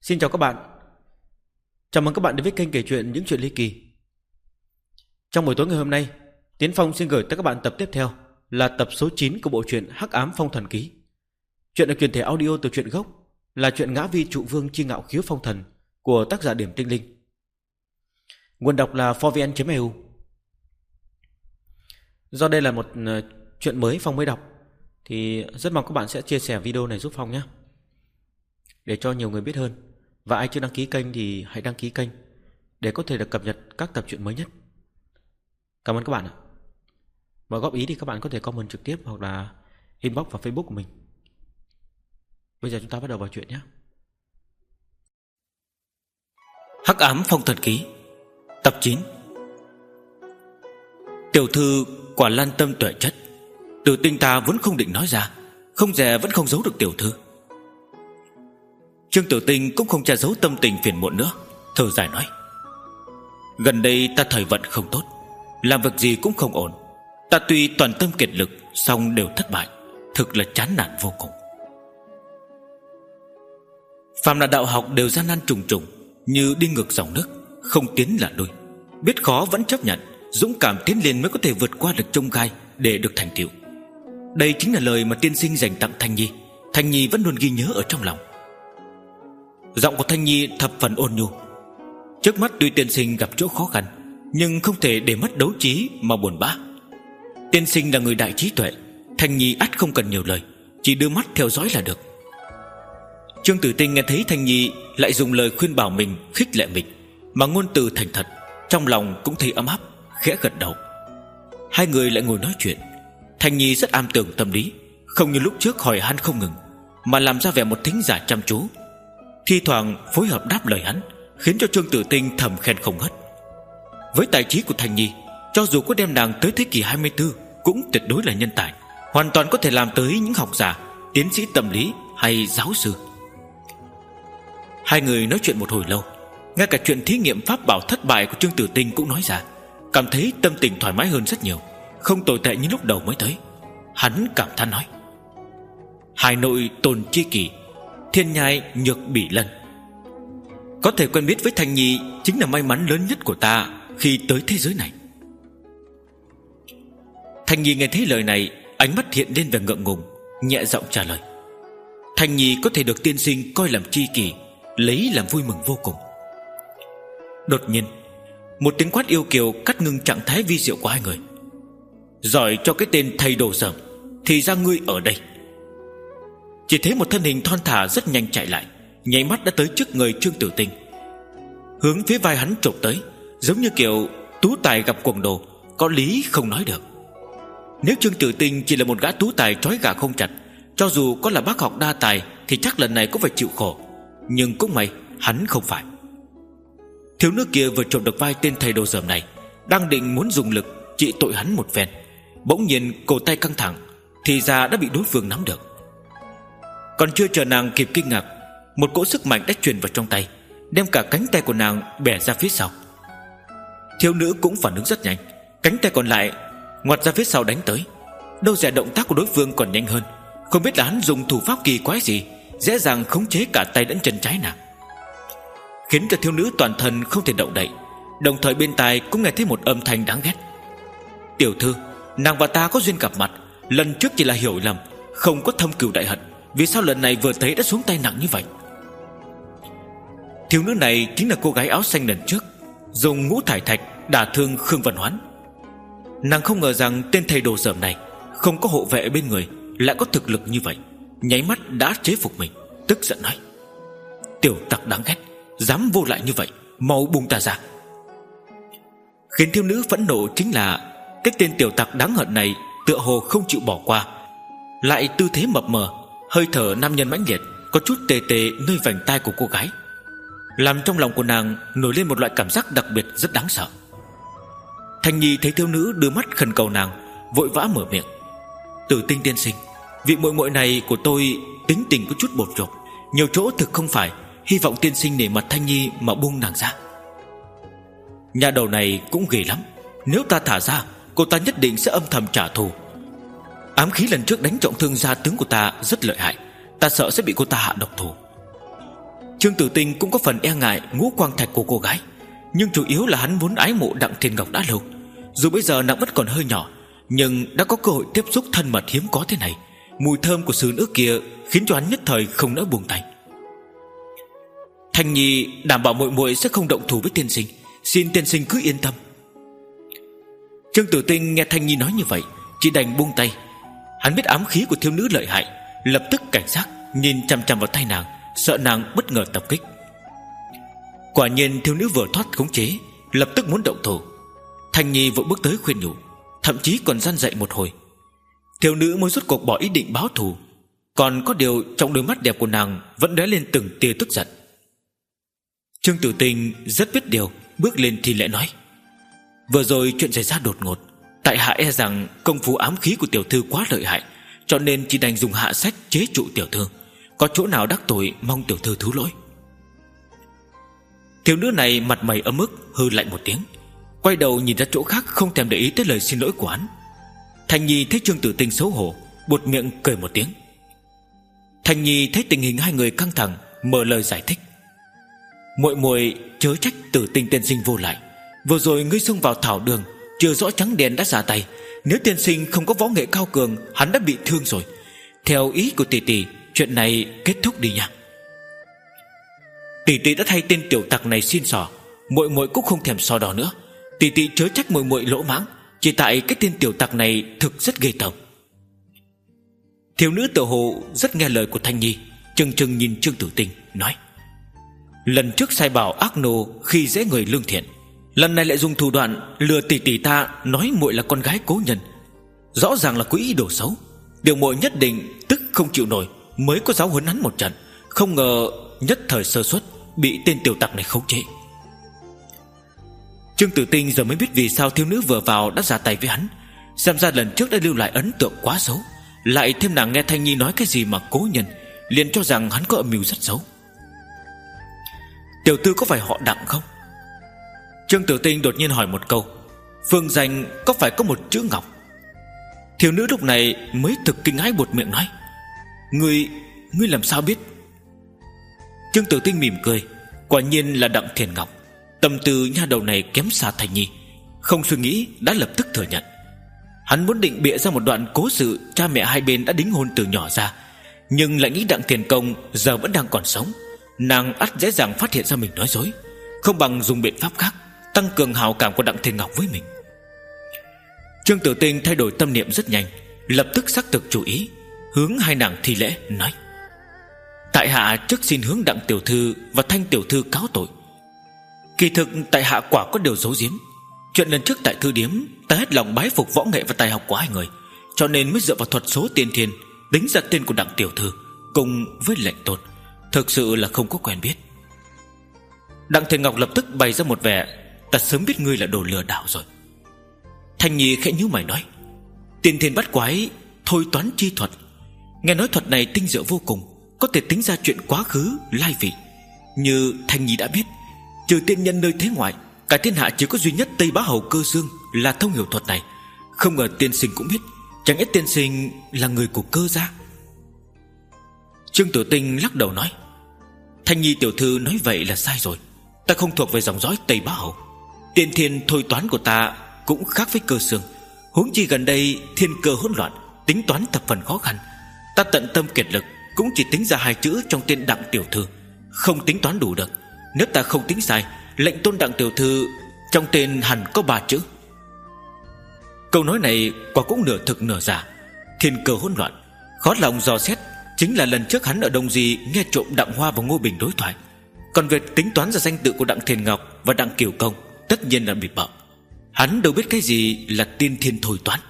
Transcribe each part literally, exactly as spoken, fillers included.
Xin chào các bạn. Chào mừng các bạn đến với kênh kể chuyện Những Chuyện Ly Kỳ. Trong buổi tối ngày hôm nay, Tiến Phong xin gửi tới các bạn tập tiếp theo là tập số chín của bộ truyện Hắc Ám Phong Thần Ký. Chuyện được truyền thể audio từ truyện gốc là truyện Ngã Vi Trụ Vương Chi Ngạo Khiếu Phong Thần của tác giả Điểm Tinh Linh. Nguồn đọc là forvn chấm e u. Do đây là một uh, chuyện mới Phong mới đọc, thì rất mong các bạn sẽ chia sẻ video này giúp Phong nhé, để cho nhiều người biết hơn. Và ai chưa đăng ký kênh thì hãy đăng ký kênh để có thể được cập nhật các tập truyện mới nhất. Cảm ơn các bạn ạ. Và góp ý thì các bạn có thể comment trực tiếp hoặc là inbox vào Facebook của mình. Bây giờ chúng ta bắt đầu vào chuyện nhé. Hắc Ám Phong Thần Ký tập chín. Tiểu thư quả lan tâm tuệ chất, Tử Tinh ta vốn không định nói ra, không dè vẫn không giấu được tiểu thư. Trương Tử Tinh cũng không che giấu tâm tình phiền muộn nữa, thở dài nói: gần đây ta thời vận không tốt, làm việc gì cũng không ổn. Ta tuy toàn tâm kiệt lực, song đều thất bại, thực là chán nản vô cùng. Phàm là đạo học đều gian nan trùng trùng, như đi ngược dòng nước, không tiến là lui. Biết khó vẫn chấp nhận, dũng cảm tiến lên mới có thể vượt qua được chông gai để được thành tựu. Đây chính là lời mà tiên sinh dành tặng Thanh Nhi. Thanh Nhi vẫn luôn ghi nhớ ở trong lòng. Giọng của Thanh Nhi thập phần ôn nhu. Trước mắt tuy tiên sinh gặp chỗ khó khăn, nhưng không thể để mất đấu trí mà buồn bã. Tiên sinh là người đại trí tuệ, Thanh Nhi ắt không cần nhiều lời, chỉ đưa mắt theo dõi là được. Trương Tử Tinh nghe thấy Thanh Nhi lại dùng lời khuyên bảo mình, khích lệ mình, mà ngôn từ thành thật, trong lòng cũng thấy ấm áp, khẽ gật đầu. Hai người lại ngồi nói chuyện. Thanh Nhi rất am tường tâm lý, không như lúc trước hỏi han không ngừng, mà làm ra vẻ một thính giả chăm chú, thi thoảng phối hợp đáp lời hắn, khiến cho Trương Tử Tinh thầm khen không ngớt. Với tài trí của Thanh Nhi, cho dù có đem nàng tới thế kỷ hai mươi tư cũng tuyệt đối là nhân tài, hoàn toàn có thể làm tới những học giả, tiến sĩ tâm lý hay giáo sư. Hai người nói chuyện một hồi lâu, ngay cả chuyện thí nghiệm pháp bảo thất bại của Trương Tử Tinh cũng nói ra, cảm thấy tâm tình thoải mái hơn rất nhiều, không tồi tệ như lúc đầu mới tới. Hắn cảm thán nói: Hải nội tồn chi kỷ, thiên nhai nhược bỉ lân. Có thể quen biết với Thanh Nhi chính là may mắn lớn nhất của ta khi tới thế giới này. Thanh Nhi nghe thấy lời này, ánh mắt hiện lên vẻ ngượng ngùng, nhẹ giọng trả lời: Thanh Nhi có thể được tiên sinh coi làm tri kỷ, lấy làm vui mừng vô cùng. Đột nhiên, một tiếng quát yêu kiều cắt ngưng trạng thái vi diệu của hai người: giỏi cho cái tên thầy đồ dởm, thì ra ngươi ở đây. Chỉ thấy một thân hình thon thả rất nhanh chạy lại, nháy mắt đã tới trước người Trương Tử Tinh, hướng phía vai hắn chộp tới, giống như kiểu tú tài gặp cuồng đồ, có lý không nói được. Nếu Trương Tử Tinh chỉ là một gã tú tài trói gà không chặt, cho dù có là bác học đa tài thì chắc lần này cũng phải chịu khổ. Nhưng cũng may hắn không phải. Thiếu nữ kia vừa chộp được vai tên thầy đồ dởm này, đang định muốn dùng lực trị tội hắn một phen, bỗng nhiên cổ tay căng thẳng, thì ra đã bị đối phương nắm được. Còn chưa chờ nàng kịp kinh ngạc, một cỗ sức mạnh đã truyền vào trong tay, đem cả cánh tay của nàng bẻ ra phía sau. Thiếu nữ cũng phản ứng rất nhanh, cánh tay còn lại ngoặt ra phía sau đánh tới. Đâu dè động tác của đối phương còn nhanh hơn, không biết là hắn dùng thủ pháp kỳ quái gì, dễ dàng khống chế cả tay lẫn chân trái nàng, khiến cho thiếu nữ toàn thân không thể động đậy. Đồng thời bên tai cũng nghe thấy một âm thanh đáng ghét: Tiểu thư, nàng và ta có duyên gặp mặt, lần trước chỉ là hiểu lầm, không có thâm cừu đại hận, vì sao lần này vừa thấy đã xuống tay nặng như vậy? Thiếu nữ này chính là cô gái áo xanh lần trước dùng ngũ thải thạch đả thương Khương Văn Hoán. Nàng không ngờ rằng tên thầy đồ dởm này không có hộ vệ ở bên người, lại có thực lực như vậy, nháy mắt đã chế phục mình, tức giận nói: Tiểu tặc đáng ghét, dám vô lại như vậy, mau buông ta ra. Khiến thiếu nữ phẫn nộ chính là cái tên tiểu tặc đáng hận này tựa hồ không chịu bỏ qua, lại tư thế mập mờ, hơi thở nam nhân mãnh liệt, có chút tê tê nơi vành tai của cô gái, làm trong lòng của nàng nổi lên một loại cảm giác đặc biệt rất đáng sợ. Thanh Nhi thấy thiếu nữ đưa mắt khẩn cầu nàng, vội vã mở miệng: Tử Tinh tiên sinh, vị muội muội này của tôi tính tình có chút bột rộp, nhiều chỗ thực không phải, hy vọng tiên sinh nể mặt Thanh Nhi mà buông nàng ra. Nhà đầu này cũng ghê lắm, nếu ta thả ra, cô ta nhất định sẽ âm thầm trả thù. Ám khí lần trước đánh trọng thương gia tướng của ta rất lợi hại, ta sợ sẽ bị cô ta hạ độc thủ. Trương Tử Tinh cũng có phần e ngại ngũ quang thạch của cô gái, nhưng chủ yếu là hắn vốn ái mộ Đặng Thiên Ngọc đã lâu. Dù bây giờ nàng vẫn còn hơi nhỏ, nhưng đã có cơ hội tiếp xúc thân mật hiếm có thế này. Mùi thơm của sư nữ kia khiến cho hắn nhất thời không nỡ buông tay. Thanh Nhi đảm bảo muội muội sẽ không động thủ với tiên sinh, xin tiên sinh cứ yên tâm. Trương Tử Tinh nghe Thanh Nhi nói như vậy, chỉ đành buông tay. Hắn biết ám khí của thiếu nữ lợi hại, lập tức cảnh giác nhìn chằm chằm vào tay nàng, sợ nàng bất ngờ tập kích. Quả nhiên thiếu nữ vừa thoát khống chế, lập tức muốn động thủ. Thanh Nhi vội bước tới khuyên nhủ, thậm chí còn răn dạy một hồi. Thiếu nữ mới rốt cuộc bỏ ý định báo thù, còn có điều trong đôi mắt đẹp của nàng vẫn lóe lên từng tia tức giận. Trương Tử Tinh rất biết điều, bước lên thì lễ nói: vừa rồi chuyện xảy ra đột ngột, tại hạ e rằng công phu ám khí của tiểu thư quá lợi hại, cho nên chỉ đành dùng hạ sách chế trụ tiểu thư. Có chỗ nào đắc tội mong tiểu thư thứ lỗi. Thiếu nữ này mặt mày ấm ức, hừ lạnh một tiếng, quay đầu nhìn ra chỗ khác, không thèm để ý tới lời xin lỗi của hắn. Thanh Nhi thấy Trương Tử Tinh xấu hổ, buột miệng cười một tiếng. Thanh Nhi thấy tình hình hai người căng thẳng, mở lời giải thích: muội muội chớ trách Tử Tinh tiên sinh vô lại. Vừa rồi ngươi xông vào thảo đường, chưa rõ trắng đen đã ra tay. Nếu tiên sinh không có võ nghệ cao cường, hắn đã bị thương rồi. Theo ý của tỷ tỷ, chuyện này kết thúc đi nha. Tỷ tỷ đã thay tên tiểu tặc này xin xỏ, muội muội cũng không thèm so đo nữa. Tỷ tỷ chớ trách muội muội lỗ mãng, chỉ tại cái tên tiểu tặc này thực rất ghê tởm. Thiếu nữ tự hồ rất nghe lời của Thanh Nhi, chừng chừng nhìn Trương Tử Tinh nói: lần trước sai bảo ác nô khi dễ người lương thiện, lần này lại dùng thủ đoạn lừa tỷ tỷ ta nói muội là con gái cố nhân, rõ ràng là có ý đồ xấu. Điều muội nhất định tức không chịu nổi, mới có giáo huấn hắn một trận. Không ngờ nhất thời sơ suất bị tên tiểu tặc này khống chế. Trương Tử Tinh giờ mới biết vì sao thiếu nữ vừa vào đã ra tay với hắn. Xem ra lần trước đã lưu lại ấn tượng quá xấu, lại thêm nàng nghe Thanh Nhi nói cái gì mà cố nhân, liền cho rằng hắn có âm mưu rất xấu. Tiểu tư có phải họ Đặng không? Trương Tử Tinh đột nhiên hỏi một câu. Phương danh có phải có một chữ Ngọc? Thiếu nữ lúc này mới thực kinh hãi buột miệng nói: Ngươi, ngươi làm sao biết? Trương Tử Tinh mỉm cười, quả nhiên là Đặng Thiền Ngọc. Tâm tư nha đầu này kém xa Thanh Nhi, không suy nghĩ đã lập tức thừa nhận. Hắn muốn định bịa ra một đoạn cố sự cha mẹ hai bên đã đính hôn từ nhỏ ra, nhưng lại nghĩ Đặng Thiền Công giờ vẫn đang còn sống, nàng ắt dễ dàng phát hiện ra mình nói dối. Không bằng dùng biện pháp khác, tăng cường hào cảm của Đặng Thiền Ngọc với mình. Trương Tử Tinh thay đổi tâm niệm rất nhanh, lập tức xác thực chủ ý, hướng hai nàng thi lễ nói: tại hạ trước xin hướng Đặng tiểu thư và Thanh tiểu thư cáo tội. Kỳ thực tại hạ quả có điều giấu giếm. Chuyện lần trước tại thư điếm, ta hết lòng bái phục võ nghệ và tài học của hai người, cho nên mới dựa vào thuật số tiên thiên tính ra tên của Đặng tiểu thư cùng với lệnh tôn. Thực sự là không có quen biết. Đặng Thiền Ngọc lập tức bày ra một vẻ: ta sớm biết ngươi là đồ lừa đảo rồi. Thanh Nhi khẽ nhíu mày nói: tiên thiên bắt quái thôi toán chi thuật, nghe nói thuật này tinh diệu vô cùng, có thể tính ra chuyện quá khứ lai vị. Như Thanh Nhi đã biết, trừ tiên nhân nơi thế ngoại, cả thiên hạ chỉ có duy nhất Tây Bá Hầu Cơ Dương là thông hiểu thuật này. Không ngờ tiên sinh cũng biết. Chẳng lẽ tiên sinh là người của Cơ gia? Trương Tử Tinh lắc đầu nói: Thanh Nhi tiểu thư nói vậy là sai rồi. Ta không thuộc về dòng dõi Tây Bá Hầu. Tiên thiên thôi toán của ta cũng khác với Cơ Xương. Huống chi gần đây thiên cơ hỗn loạn, tính toán thập phần khó khăn. Ta tận tâm kiệt lực cũng chỉ tính ra hai chữ trong tên Đặng tiểu thư, không tính toán đủ được. Nếu ta không tính sai, lệnh tôn Đặng tiểu thư trong tên hẳn có ba chữ. Câu nói này quả cũng nửa thực nửa giả. Thiên cơ hỗn loạn, khó lòng dò xét, chính là lần trước hắn ở Đông Di nghe trộm Đặng Hoa và Ngô Bình đối thoại. Còn việc tính toán ra danh tự của Đặng Thiền Ngọc và Đặng Kiều Công tất nhiên là bịp bợm. Hắn đâu biết cái gì là tiên thiên thôi toán.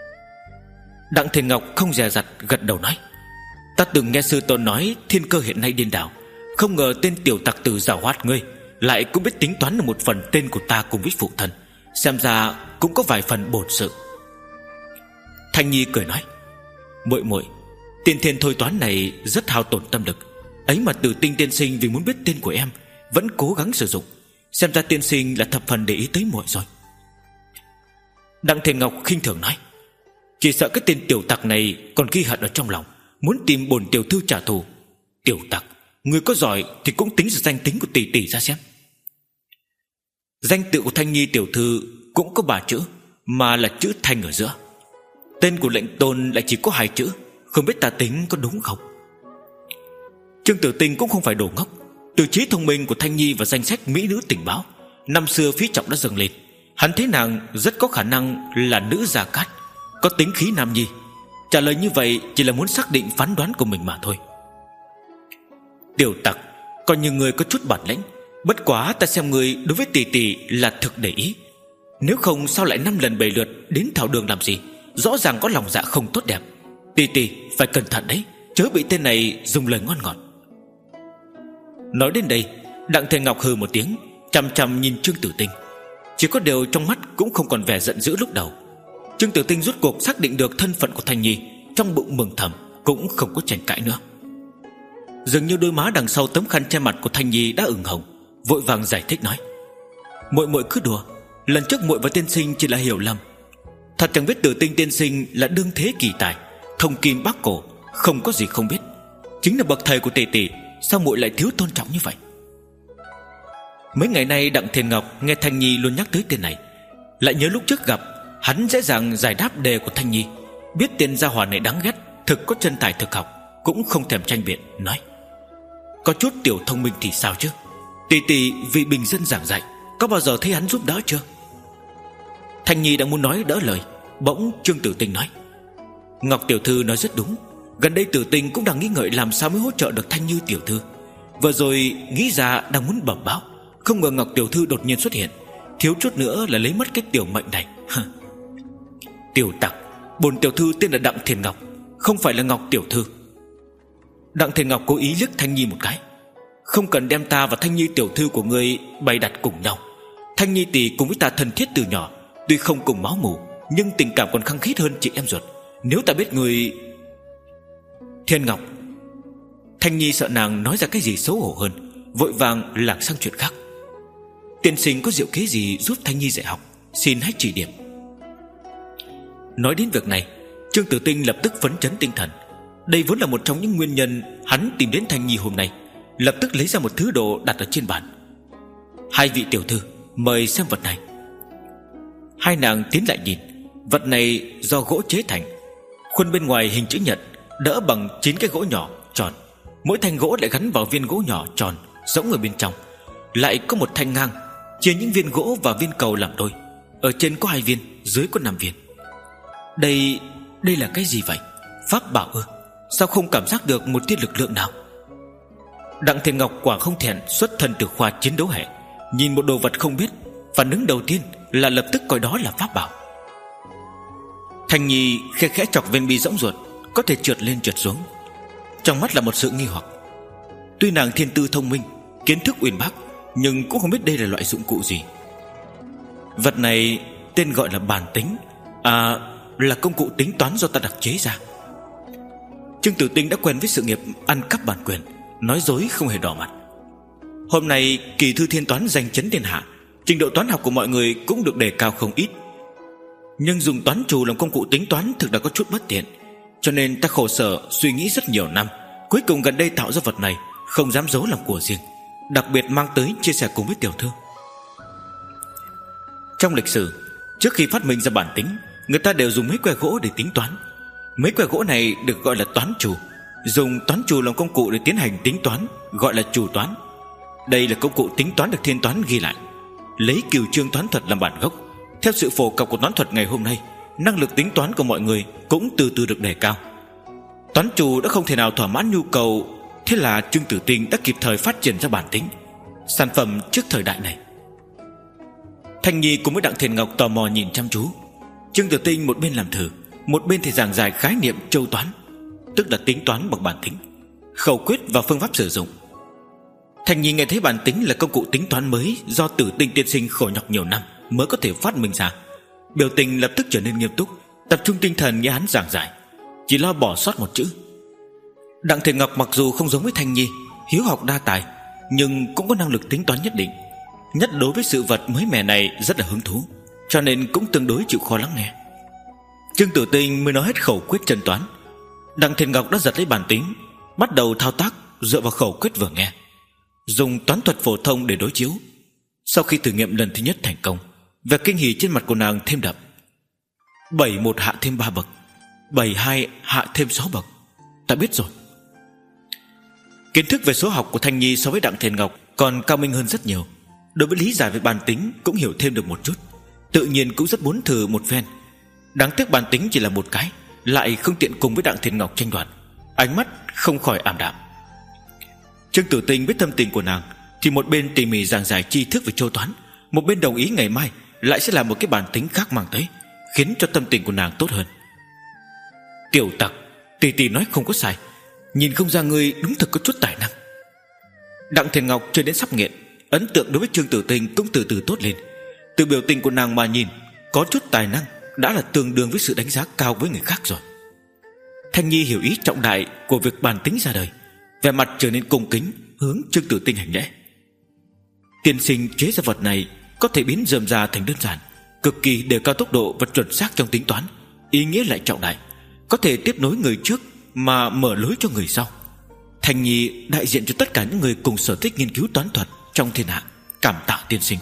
Đặng Thiền Ngọc không dè dặt gật đầu nói: ta từng nghe sư tôn nói thiên cơ hiện nay điên đảo, không ngờ tên tiểu tặc tử giảo hoạt ngươi lại cũng biết tính toán được một phần tên của ta cùng với phụ thân, xem ra cũng có vài phần bổn sự. Thanh Nhi cười nói: muội muội, tiên thiên thôi toán này rất hao tổn tâm lực, ấy mà Tử Tinh tiên sinh vì muốn biết tên của em vẫn cố gắng sử dụng, xem ra tiên sinh là thập phần để ý tới muội rồi. Đặng Thiền Ngọc khinh thường nói: chỉ sợ cái tên tiểu tặc này còn ghi hận ở trong lòng, muốn tìm bổn tiểu thư trả thù. Tiểu tặc, Người có giỏi thì cũng tính ra danh tính của tỷ tỷ ra xem. Danh tự của Thanh Nhi tiểu thư cũng có ba chữ, mà là chữ Thanh ở giữa. Tên của lệnh tôn lại chỉ có hai chữ, không biết ta tính có đúng không? Trương Tử Tinh cũng không phải đồ ngốc. Từ trí thông minh của Thanh Nhi và danh sách mỹ nữ tình báo năm xưa Phí Trọng đã dâng lên, hắn thấy nàng rất có khả năng là nữ Gia Cát, có tính khí nam nhi. Trả lời như vậy chỉ là muốn xác định phán đoán của mình mà thôi. Tiểu tặc, coi như người có chút bản lĩnh, bất quá ta xem người đối với tỷ tỷ là thực để ý. Nếu không sao lại năm lần bảy lượt đến thảo đường làm gì? Rõ ràng có lòng dạ không tốt đẹp. Tỷ tỷ phải cẩn thận đấy, chớ bị tên này dùng lời ngon ngọt. Nói đến đây, Đặng Thiền Ngọc hừ một tiếng, chằm chằm nhìn Trương Tử Tinh. Chỉ có điều trong mắt cũng không còn vẻ giận dữ lúc đầu. Trương Tử Tinh rốt cuộc xác định được thân phận của Thanh Nhi, trong bụng mừng thầm, cũng không có tranh cãi nữa. Dường như đôi má đằng sau tấm khăn che mặt của Thanh Nhi đã ửng hồng, vội vàng giải thích nói: muội muội cứ đùa, lần trước muội và tiên sinh chỉ là hiểu lầm. Thật chẳng biết Tử Tinh tiên sinh là đương thế kỳ tài, thông kim bác cổ, không có gì không biết. Chính là bậc thầy của tỷ tỷ, sao muội lại thiếu tôn trọng như vậy? Mấy ngày nay Đặng Thiền Ngọc nghe Thanh Nhi luôn nhắc tới tên này, lại nhớ lúc trước gặp hắn dễ dàng giải đáp đề của Thanh Nhi, biết tên gia hỏa này đáng ghét, thực có chân tài thực học, cũng không thèm tranh biện, nói: có chút tiểu thông minh thì sao chứ? Tỷ tỷ vì bình dân giảng dạy, có bao giờ thấy hắn giúp đỡ chưa? Thanh Nhi đang muốn nói đỡ lời, bỗng Trương Tử Tinh nói: Ngọc tiểu thư nói rất đúng, gần đây Tử Tinh cũng đang nghĩ ngợi làm sao mới hỗ trợ được Thanh Như tiểu thư. Vừa rồi nghĩ ra đang muốn bẩm báo, không ngờ Ngọc tiểu thư đột nhiên xuất hiện, thiếu chút nữa là lấy mất cái tiểu mệnh này. Tiểu tặc, bổn tiểu thư tên là Đặng Thiền Ngọc, không phải là Ngọc tiểu thư. Đặng Thiền Ngọc cố ý liếc Thanh Nhi một cái: không cần đem ta và Thanh Nhi tiểu thư của ngươi bày đặt cùng nhau. Thanh Nhi tỷ cùng với ta thân thiết từ nhỏ, tuy không cùng máu mủ, nhưng tình cảm còn khăng khít hơn chị em ruột. Nếu ta biết người... Thiên Ngọc. Thanh Nhi sợ nàng nói ra cái gì xấu hổ hơn, vội vàng lạc sang chuyện khác. Tiên sinh có diệu kế gì giúp Thanh Nhi dạy học, xin hãy chỉ điểm. Nói đến việc này, Trương Tử Tinh lập tức phấn chấn tinh thần. Đây vốn là một trong những nguyên nhân hắn tìm đến Thanh Nhi hôm nay. Lập tức lấy ra một thứ đồ đặt ở trên bàn: hai vị tiểu thư, mời xem vật này. Hai nàng tiến lại nhìn. Vật này do gỗ chế thành, khuôn bên ngoài hình chữ nhật, đỡ bằng chín cái gỗ nhỏ tròn. Mỗi thanh gỗ lại gắn vào viên gỗ nhỏ tròn rỗng ở bên trong. Lại có một thanh ngang, chia những viên gỗ và viên cầu làm đôi. Ở trên có hai viên, dưới có năm viên. Đây, đây là cái gì vậy? Pháp bảo ư? Sao không cảm giác được một tia lực lượng nào? Đặng Thiền Ngọc quả không thẹn xuất thân từ khoa chiến đấu hệ, nhìn một đồ vật không biết, phản ứng đầu tiên là lập tức coi đó là pháp bảo. Thanh Nhi khe khẽ chọc viên bi rỗng ruột, có thể trượt lên trượt xuống. Trong mắt là một sự nghi hoặc. Tuy nàng thiên tư thông minh, kiến thức uyên bác, nhưng cũng không biết đây là loại dụng cụ gì. Vật này tên gọi là bàn tính, à, là công cụ tính toán do ta đặc chế ra. Trương Tử Tinh đã quen với sự nghiệp ăn cắp bản quyền, nói dối không hề đỏ mặt. Hôm nay kỳ thư thiên toán danh chấn thiên hạ, trình độ toán học của mọi người cũng được đề cao không ít. Nhưng dùng toán trù làm công cụ tính toán thực đã có chút bất tiện, cho nên ta khổ sở suy nghĩ rất nhiều năm, cuối cùng gần đây tạo ra vật này, không dám giấu làm của riêng, đặc biệt mang tới chia sẻ cùng với tiểu thư. Trong lịch sử, trước khi phát minh ra bản tính, người ta đều dùng mấy que gỗ để tính toán. Mấy que gỗ này được gọi là toán trù, dùng toán trù làm công cụ để tiến hành tính toán, gọi là trù toán. Đây là công cụ tính toán được thiên toán ghi lại, lấy cửu chương toán thuật làm bản gốc. Theo sự phổ cập của toán thuật ngày hôm nay, năng lực tính toán của mọi người cũng từ từ được đề cao. Toán trù đã không thể nào thỏa mãn nhu cầu, thế là Trương Tử Tinh đã kịp thời phát triển ra bản tính, sản phẩm trước thời đại này. Thanh Nhi cùng với Đặng Thiền Ngọc tò mò nhìn chăm chú. Trương Tử Tinh một bên làm thử, một bên thì giảng giải khái niệm châu toán, tức là tính toán bằng bản tính, khẩu quyết và phương pháp sử dụng. Thanh Nhi nghe thấy bản tính là công cụ tính toán mới do Tử Tinh tiên sinh khổ nhọc nhiều năm mới có thể phát minh ra, biểu tình lập tức trở nên nghiêm túc, tập trung tinh thần nghe hắn giảng giải, chỉ lo bỏ sót một chữ. Đặng Thiền Ngọc mặc dù không giống với Thanh Nhi hiếu học đa tài, nhưng cũng có năng lực tính toán nhất định, nhất đối với sự vật mới mẻ này rất là hứng thú, cho nên cũng tương đối chịu khó lắng nghe. Trương Tử Tinh mới nói hết khẩu quyết chân toán, Đặng Thiền Ngọc đã giật lấy bản tính, bắt đầu thao tác dựa vào khẩu quyết vừa nghe, dùng toán thuật phổ thông để đối chiếu. Sau khi thử nghiệm lần thứ nhất thành công, vẻ kinh hỉ trên mặt của nàng thêm đậm. Bảy một hạ thêm ba bậc, bảy hai hạ thêm sáu bậc. Ta biết rồi. Kiến thức về số học của Thanh Nhi so với Đặng Thiền Ngọc còn cao minh hơn rất nhiều. Đối với lý giải về bàn tính cũng hiểu thêm được một chút, tự nhiên cũng rất muốn thử một phen. Đáng tiếc bàn tính chỉ là một cái, lại không tiện cùng với Đặng Thiền Ngọc tranh đoạt. Ánh mắt không khỏi ảm đạm. Trương Tử Tinh biết tâm tình của nàng, thì một bên tỉ mỉ giảng giải tri thức về châu toán, một bên đồng ý ngày mai lại sẽ làm một cái bàn tính khác mang tới, khiến cho tâm tình của nàng tốt hơn. Tiểu tặc, tỷ tỷ nói không có sai, nhìn không ra ngươi đúng thực có chút tài năng. Đặng Thiền Ngọc chơi đến sắp nghiện, ấn tượng đối với Trương Tử Tinh cũng từ từ tốt lên. Từ biểu tình của nàng mà nhìn, có chút tài năng đã là tương đương với sự đánh giá cao với người khác rồi. Thanh Nhi hiểu ý trọng đại của việc bàn tính ra đời, vẻ mặt trở nên cung kính, hướng Trương Tử Tinh hành lễ. Tiên sinh chế ra vật này có thể biến rườm rà thành đơn giản, cực kỳ đề cao tốc độ và chuẩn xác trong tính toán, ý nghĩa lại trọng đại, có thể tiếp nối người trước mà mở lối cho người sau. Thanh Nhi đại diện cho tất cả những người cùng sở thích nghiên cứu toán thuật trong thiên hạ, cảm tạ tiên sinh.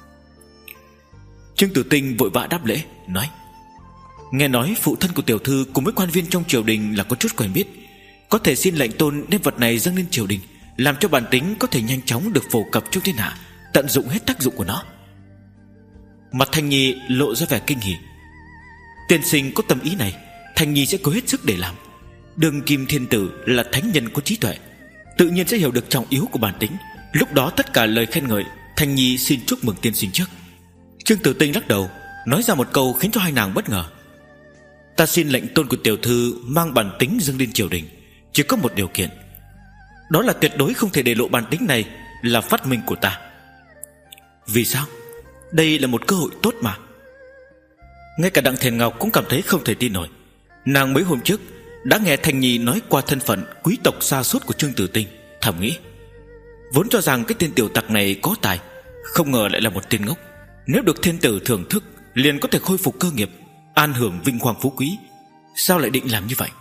Trương Tử Tinh vội vã đáp lễ, nói: Nghe nói phụ thân của tiểu thư cùng với quan viên trong triều đình là có chút quen biết, có thể xin lệnh tôn đem vật này dâng lên triều đình, làm cho bản tính có thể nhanh chóng được phổ cập trong thiên hạ, tận dụng hết tác dụng của nó. Mặt Thanh Nhi lộ ra vẻ kinh hỉ. Tiên sinh có tâm ý này, Thanh Nhi sẽ cố hết sức để làm. Đường Kim Thiên Tử là thánh nhân có trí tuệ, tự nhiên sẽ hiểu được trọng yếu của bản tính. Lúc đó tất cả lời khen ngợi, Thanh Nhi xin chúc mừng tiên sinh trước. Trương Tử Tinh lắc đầu, nói ra một câu khiến cho hai nàng bất ngờ: Ta xin lệnh tôn của tiểu thư mang bản tính dâng lên triều đình, chỉ có một điều kiện, đó là tuyệt đối không thể để lộ bản tính này là phát minh của ta. Vì sao? Đây là một cơ hội tốt mà. Ngay cả Đặng Thiền Ngọc cũng cảm thấy không thể tin nổi. Nàng mấy hôm trước đã nghe Thanh Nhi nói qua thân phận quý tộc xa suốt của Trương Tử Tinh, thầm nghĩ, vốn cho rằng cái tên tiểu tặc này có tài, không ngờ lại là một tên ngốc. Nếu được thiên tử thưởng thức, liền có thể khôi phục cơ nghiệp, an hưởng vinh quang phú quý. Sao lại định làm như vậy?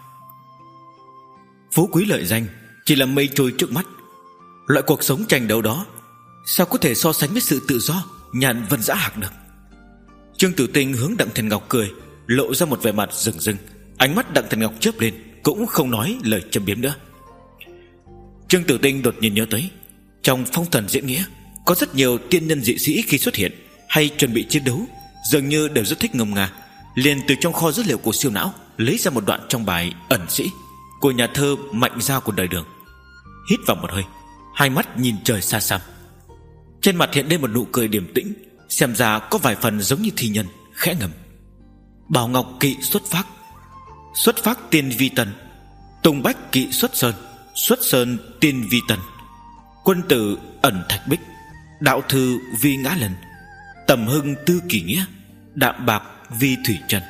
Phú quý lợi danh chỉ là mây trôi trước mắt, loại cuộc sống tranh đấu đó sao có thể so sánh với sự tự do nhàn vân dã hạc được. Trương Tử Tinh hướng Đặng Thiền Ngọc cười, lộ ra một vẻ mặt rừng rưng. Ánh mắt Đặng Thiền Ngọc chớp lên, cũng không nói lời châm biếm nữa. Trương Tử Tinh đột nhiên nhớ tới, trong phong thần diễn nghĩa có rất nhiều tiên nhân dị sĩ khi xuất hiện hay chuẩn bị chiến đấu dường như đều rất thích ngâm nga, liền từ trong kho dữ liệu của siêu não lấy ra một đoạn trong bài Ẩn Sĩ của nhà thơ Mạnh Giao của đời Đường. Hít vào một hơi, hai mắt nhìn trời xa xăm, trên mặt hiện lên một nụ cười điềm tĩnh, xem ra có vài phần giống như thi nhân, khẽ ngầm: Bảo Ngọc kỵ xuất phát, xuất phát tiên vi tân, Tùng Bách kỵ xuất sơn, xuất sơn tiên vi tân, quân tử ẩn thạch bích, đạo thư vi ngã lần, tầm hưng tư kỳ nghĩa, đạm bạc vi thủy trần.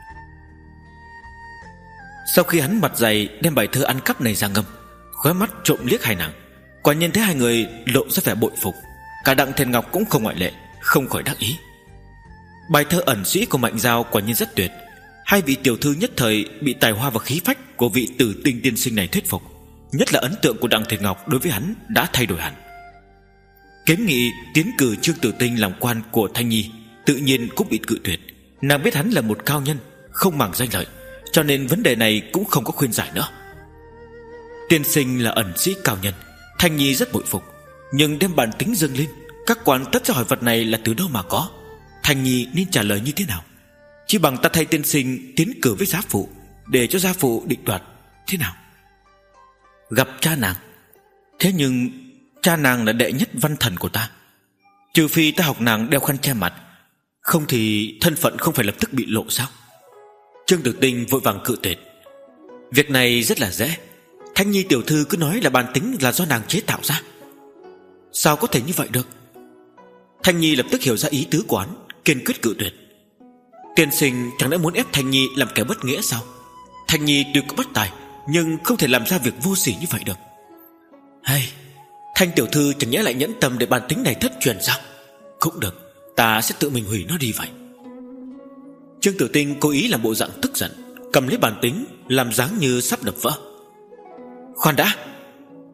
Sau khi hắn mặt dày đem bài thơ ăn cắp này ra ngâm, khóe mắt trộm liếc hai nàng, quả nhiên thấy hai người lộ ra vẻ bội phục. Cả Đặng Thiền Ngọc cũng không ngoại lệ, không khỏi đắc ý. Bài thơ Ẩn Sĩ của Mạnh Giao quả nhiên rất tuyệt. Hai vị tiểu thư nhất thời bị tài hoa và khí phách của vị Tử Tinh tiên sinh này thuyết phục, nhất là ấn tượng của Đặng Thiền Ngọc đối với hắn đã thay đổi hẳn. Kiến nghị tiến cử Trương Tử Tinh làm quan của Thanh Nhi tự nhiên cũng bị cự tuyệt. Nàng biết hắn là một cao nhân, không màng danh lợi, cho nên vấn đề này cũng không có khuyên giải nữa. Tiên sinh là ẩn sĩ cao nhân, Thanh Nhi rất bội phục, nhưng đem bản tính dâng lên, các quan tất sẽ hỏi vật này là từ đâu mà có. Thanh Nhi nên trả lời như thế nào? Chỉ bằng ta thay tiên sinh tiến cử với giá phụ, để cho gia phụ định đoạt thế nào? Gặp cha nàng, thế nhưng cha nàng là đệ nhất văn thần của ta, trừ phi ta học nàng đeo khăn che mặt, không thì thân phận không phải lập tức bị lộ sao? Trương Tử Tinh vội vàng cự tuyệt. Việc này rất là dễ, Thanh Nhi tiểu thư cứ nói là bản tính là do nàng chế tạo ra. Sao có thể như vậy được? Thanh Nhi lập tức hiểu ra ý tứ của hắn, kiên quyết cự tuyệt. Tiên sinh chẳng lẽ muốn ép Thanh Nhi làm kẻ bất nghĩa sao? Thanh Nhi tuy có bất tài, nhưng không thể làm ra việc vô sỉ như vậy được. Hay, Thanh tiểu thư chẳng nhẽ lại nhẫn tâm để bản tính này thất truyền sao? Cũng được, ta sẽ tự mình hủy nó đi vậy. Trương Tử Tinh cố ý làm bộ dạng tức giận, cầm lấy bản tính làm dáng như sắp đập vỡ. Khoan đã!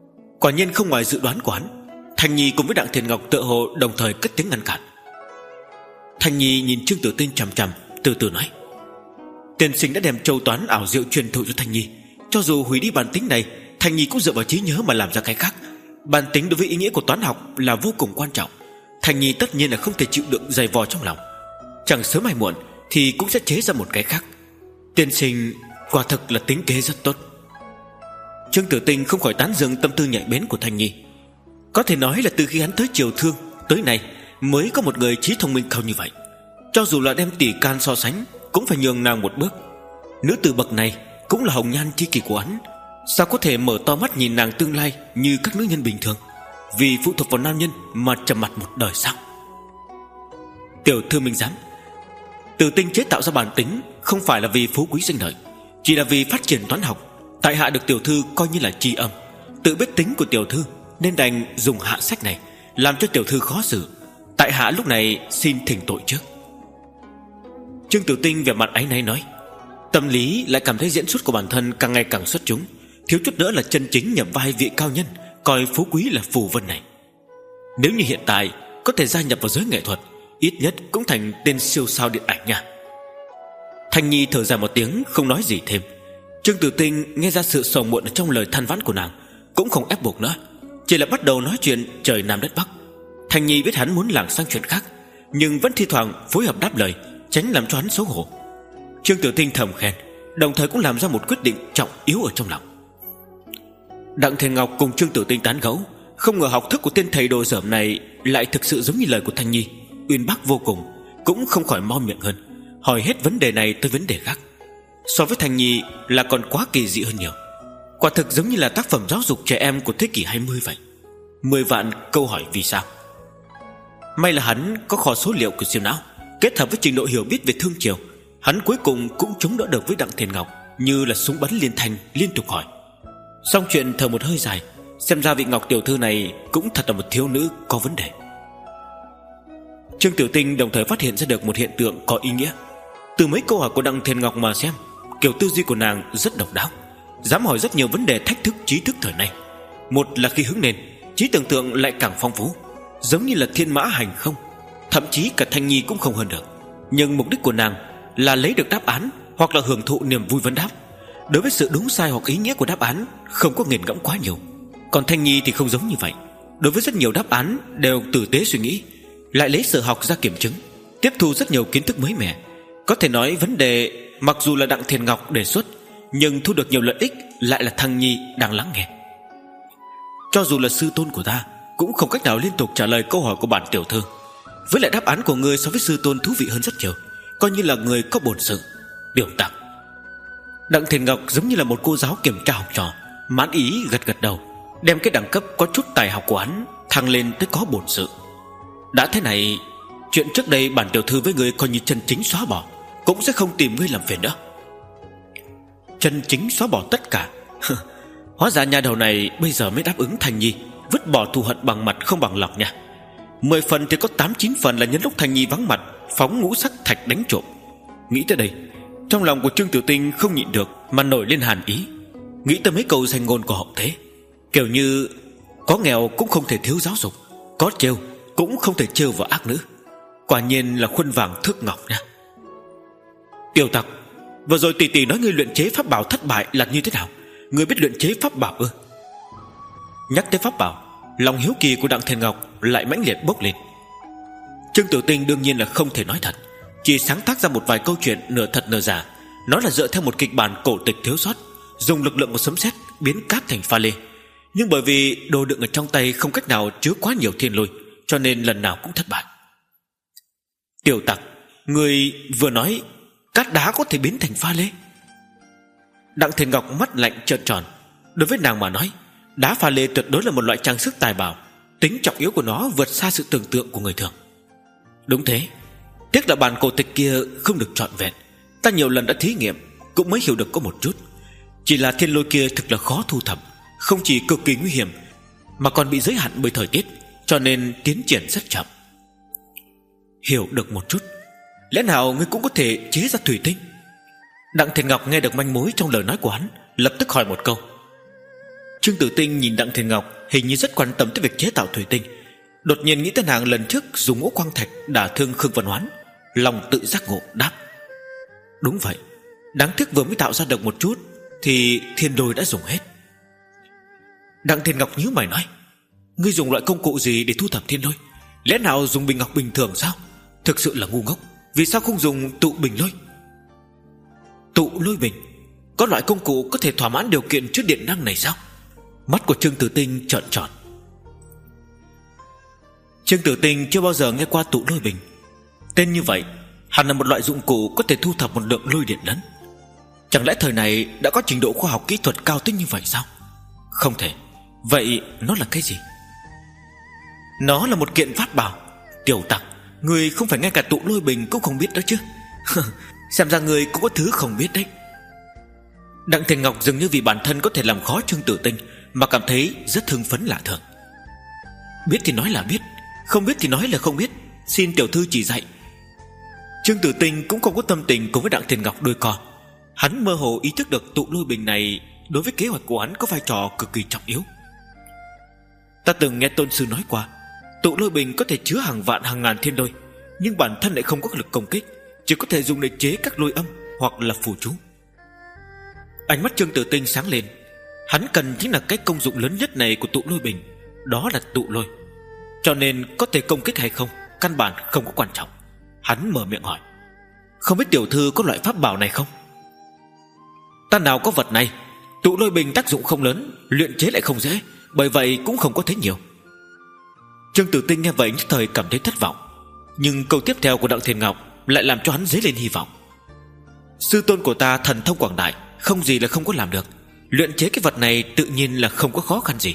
Quả nhiên không ngoài dự đoán của hắn, Thanh Nhi cùng với Đặng Thiền Ngọc tựa hồ đồng thời cất tiếng ngăn cản. Thanh Nhi nhìn Trương Tử Tinh chằm chằm, từ từ nói: Tiên sinh đã đem châu toán ảo diệu truyền thụ cho Thanh Nhi. Cho dù hủy đi bản tính này, Thanh Nhi cũng dựa vào trí nhớ mà làm ra cái khác. Bản tính đối với ý nghĩa của toán học là vô cùng quan trọng. Thanh Nhi tất nhiên là không thể chịu đựng dày vò trong lòng, chẳng sớm hay muộn thì cũng sẽ chế ra một cái khác. Tiên sinh quả thực là tính kế rất tốt. Trương Tử Tinh không khỏi tán dương tâm tư nhạy bén của Thanh Nhi. Có thể nói là từ khi hắn tới Triều Thương tới nay mới có một người trí thông minh cao như vậy. Cho dù là đem tỷ can so sánh cũng phải nhường nàng một bước. Nữ tử bậc này cũng là hồng nhan chi kỷ của hắn, sao có thể mở to mắt nhìn nàng tương lai như các nữ nhân bình thường, vì phụ thuộc vào nam nhân mà trầm mặt một đời sao? Tiểu thư minh giám, Tử Tinh chế tạo ra bản tính không phải là vì phú quý danh lợi, chỉ là vì phát triển toán học. Tại hạ được tiểu thư coi như là tri âm, tự biết tính của tiểu thư nên đành dùng hạ sách này làm cho tiểu thư khó xử. Tại hạ lúc này xin thỉnh tội trước. Trương Tử Tinh vẻ mặt áy náy nói, tâm lý lại cảm thấy diễn xuất của bản thân càng ngày càng xuất chúng, thiếu chút nữa là chân chính nhập vai vị cao nhân coi phú quý là phù vân này. Nếu như hiện tại có thể gia nhập vào giới nghệ thuật, ít nhất cũng thành tên siêu sao điện ảnh nha. Thanh Nhi thở dài một tiếng, không nói gì thêm. Trương Tử Tinh nghe ra sự sầu muộn ở trong lời than vãn của nàng, cũng không ép buộc nữa, chỉ là bắt đầu nói chuyện trời nam đất bắc. Thanh Nhi biết hắn muốn lảng sang chuyện khác, nhưng vẫn thi thoảng phối hợp đáp lời, tránh làm cho hắn xấu hổ. Trương Tử Tinh thầm khen, đồng thời cũng làm ra một quyết định trọng yếu ở trong lòng. Đặng Thiền Ngọc cùng Trương Tử Tinh tán gẫu, không ngờ học thức của tên thầy đồ dởm này lại thực sự giống như lời của Thanh Nhi, uyên bác vô cùng, cũng không khỏi mo miệng hơn, hỏi hết vấn đề này tới vấn đề khác. So với Thanh Nhi là còn quá kỳ dị hơn nhiều. Quả thực giống như là tác phẩm giáo dục trẻ em của thế kỷ hai mươi vậy. Mười vạn câu hỏi vì sao. May là hắn có kho số liệu của siêu não, kết hợp với trình độ hiểu biết về thương triều, hắn cuối cùng cũng chống đỡ được với Đặng Thiền Ngọc như là súng bắn liên thanh liên tục hỏi. Xong chuyện thở một hơi dài, xem ra vị Ngọc tiểu thư này cũng thật là một thiếu nữ có vấn đề. Trương Tiểu Tinh đồng thời phát hiện ra được một hiện tượng có ý nghĩa. Từ mấy câu hỏi của Đặng Thiền Ngọc mà xem, kiểu tư duy của nàng rất độc đáo, dám hỏi rất nhiều vấn đề thách thức trí thức thời nay. Một là khi hứng lên, trí tưởng tượng lại càng phong phú, giống như là thiên mã hành không, thậm chí cả Thanh Nhi cũng không hơn được. Nhưng mục đích của nàng là lấy được đáp án hoặc là hưởng thụ niềm vui vấn đáp. Đối với sự đúng sai hoặc ý nghĩa của đáp án không có nghiền ngẫm quá nhiều. Còn Thanh Nhi thì không giống như vậy, đối với rất nhiều đáp án đều tử tế suy nghĩ, lại lấy sở học ra kiểm chứng, tiếp thu rất nhiều kiến thức mới mẻ. Có thể nói vấn đề mặc dù là Đặng Thiền Ngọc đề xuất, nhưng thu được nhiều lợi ích lại là Thanh Nhi đang lắng nghe. Cho dù là sư tôn của ta cũng không cách nào liên tục trả lời câu hỏi của bản tiểu thư. Với lại đáp án của ngươi so với sư tôn thú vị hơn rất nhiều, coi như là người có bổn sự. Biểu tặng. Đặng Thiền Ngọc giống như là một cô giáo kiểm tra học trò, mãn ý gật gật đầu, đem cái đẳng cấp có chút tài học của hắn thăng lên tới có bổn sự. Đã thế này, chuyện trước đây bản tiểu thư với ngươi coi như chân chính xóa bỏ, cũng sẽ không tìm ngươi làm phiền nữa. Chân chính xóa bỏ tất cả? Hóa ra nhà đầu này bây giờ mới đáp ứng Thanh Nhi, vứt bỏ thù hận bằng mặt không bằng lòng nha. Mười phần thì có tám chín phần là nhân lúc Thanh Nhi vắng mặt phóng ngũ sắc thạch đánh trộm. Nghĩ tới đây, trong lòng của Trương Tiểu Tinh không nhịn được mà nổi lên hàn ý. Nghĩ tới mấy câu danh ngôn của hậu thế, kiểu như có nghèo cũng không thể thiếu giáo dục, có trêu cũng không thể trêu vào ác nữ. Quả nhiên là khuôn vàng thước ngọc nha. Tiểu tặc, vừa rồi tỷ tỷ nói ngươi luyện chế pháp bảo thất bại là như thế nào? Ngươi biết luyện chế pháp bảo ư? Nhắc tới pháp bảo, lòng hiếu kỳ của Đặng Thiền Ngọc lại mãnh liệt bốc lên. Trương Tiểu Tinh đương nhiên là không thể nói thật, chỉ sáng tác ra một vài câu chuyện nửa thật nửa giả, nói là dựa theo một kịch bản cổ tịch thiếu sót, dùng lực lượng của sấm sét biến cát thành pha lê. Nhưng bởi vì đồ đựng ở trong tay không cách nào chứa quá nhiều thiên lôi, cho nên lần nào cũng thất bại. Tiểu tặc, người vừa nói cát đá có thể biến thành pha lê? Đặng Thiền Ngọc mắt lạnh trợn tròn. Đối với nàng mà nói, đá pha lê tuyệt đối là một loại trang sức tài bảo, tính trọng yếu của nó vượt xa sự tưởng tượng của người thường. Đúng thế, tiếc là bản cổ tịch kia không được trọn vẹn. Ta nhiều lần đã thí nghiệm cũng mới hiểu được có một chút. Chỉ là thiên lôi kia thực là khó thu thập, không chỉ cực kỳ nguy hiểm mà còn bị giới hạn bởi thời tiết, cho nên tiến triển rất chậm. Hiểu được một chút. Lẽ nào ngươi cũng có thể chế ra thủy tinh? Đặng Thiền Ngọc nghe được manh mối trong lời nói của hắn, lập tức hỏi một câu. Trương Tử Tinh nhìn Đặng Thiên Ngọc hình như rất quan tâm tới việc chế tạo thủy tinh. Đột nhiên nghĩ tới nàng lần trước dùng ngũ quang thạch đả thương Khương Văn Hoán, lòng tự giác ngộ đáp: đúng vậy, đáng tiếc vừa mới tạo ra được một chút thì thiên lôi đã dùng hết. Đặng Thiên Ngọc nhíu mày nói: ngươi dùng loại công cụ gì để thu thập thiên lôi? Lẽ nào dùng bình ngọc bình thường sao? Thực sự là ngu ngốc. Vì sao không dùng tụ bình lôi? Tụ lôi bình? Có loại công cụ có thể thỏa mãn điều kiện chứa điện năng này sao? Mắt của Trương Tử Tinh trợn tròn. Trương Tử Tinh chưa bao giờ nghe qua tụ lôi bình. Tên như vậy hẳn là một loại dụng cụ có thể thu thập một lượng lôi điện lớn. Chẳng lẽ thời này đã có trình độ khoa học kỹ thuật cao tới như vậy sao? Không thể. Vậy nó là cái gì? Nó là một kiện pháp bảo. Tiểu tặc, người không phải ngay cả tụ lôi bình cũng không biết đó chứ? Xem ra người cũng có thứ không biết đấy. Đặng Thiên Ngọc dường như vì bản thân có thể làm khó Trương Tử Tinh mà cảm thấy rất hưng phấn lạ thường. Biết thì nói là biết, không biết thì nói là không biết, xin tiểu thư chỉ dạy. Trương Tử Tinh cũng không có tâm tình cùng với Đặng Thiên Ngọc đôi co. Hắn mơ hồ ý thức được tụ lôi bình này đối với kế hoạch của hắn có vai trò cực kỳ trọng yếu. Ta từng nghe tôn sư nói qua, tụ lôi bình có thể chứa hàng vạn hàng ngàn thiên lôi, nhưng bản thân lại không có lực công kích, chỉ có thể dùng để chế các lôi âm hoặc là phù chú. Ánh mắt Trương Tử Tinh sáng lên. Hắn cần chính là cái công dụng lớn nhất này của tụ lôi bình, đó là tụ lôi. Cho nên có thể công kích hay không căn bản không có quan trọng. Hắn mở miệng hỏi: không biết tiểu thư có loại pháp bảo này không? Ta nào có vật này. Tụ lôi bình tác dụng không lớn, luyện chế lại không dễ, bởi vậy cũng không có thấy nhiều. Trương Tử Tinh nghe vậy nhất thời cảm thấy thất vọng. Nhưng câu tiếp theo của Đặng Thiên Ngọc lại làm cho hắn dấy lên hy vọng. Sư tôn của ta thần thông quảng đại, không gì là không có làm được. Luyện chế cái vật này tự nhiên là không có khó khăn gì.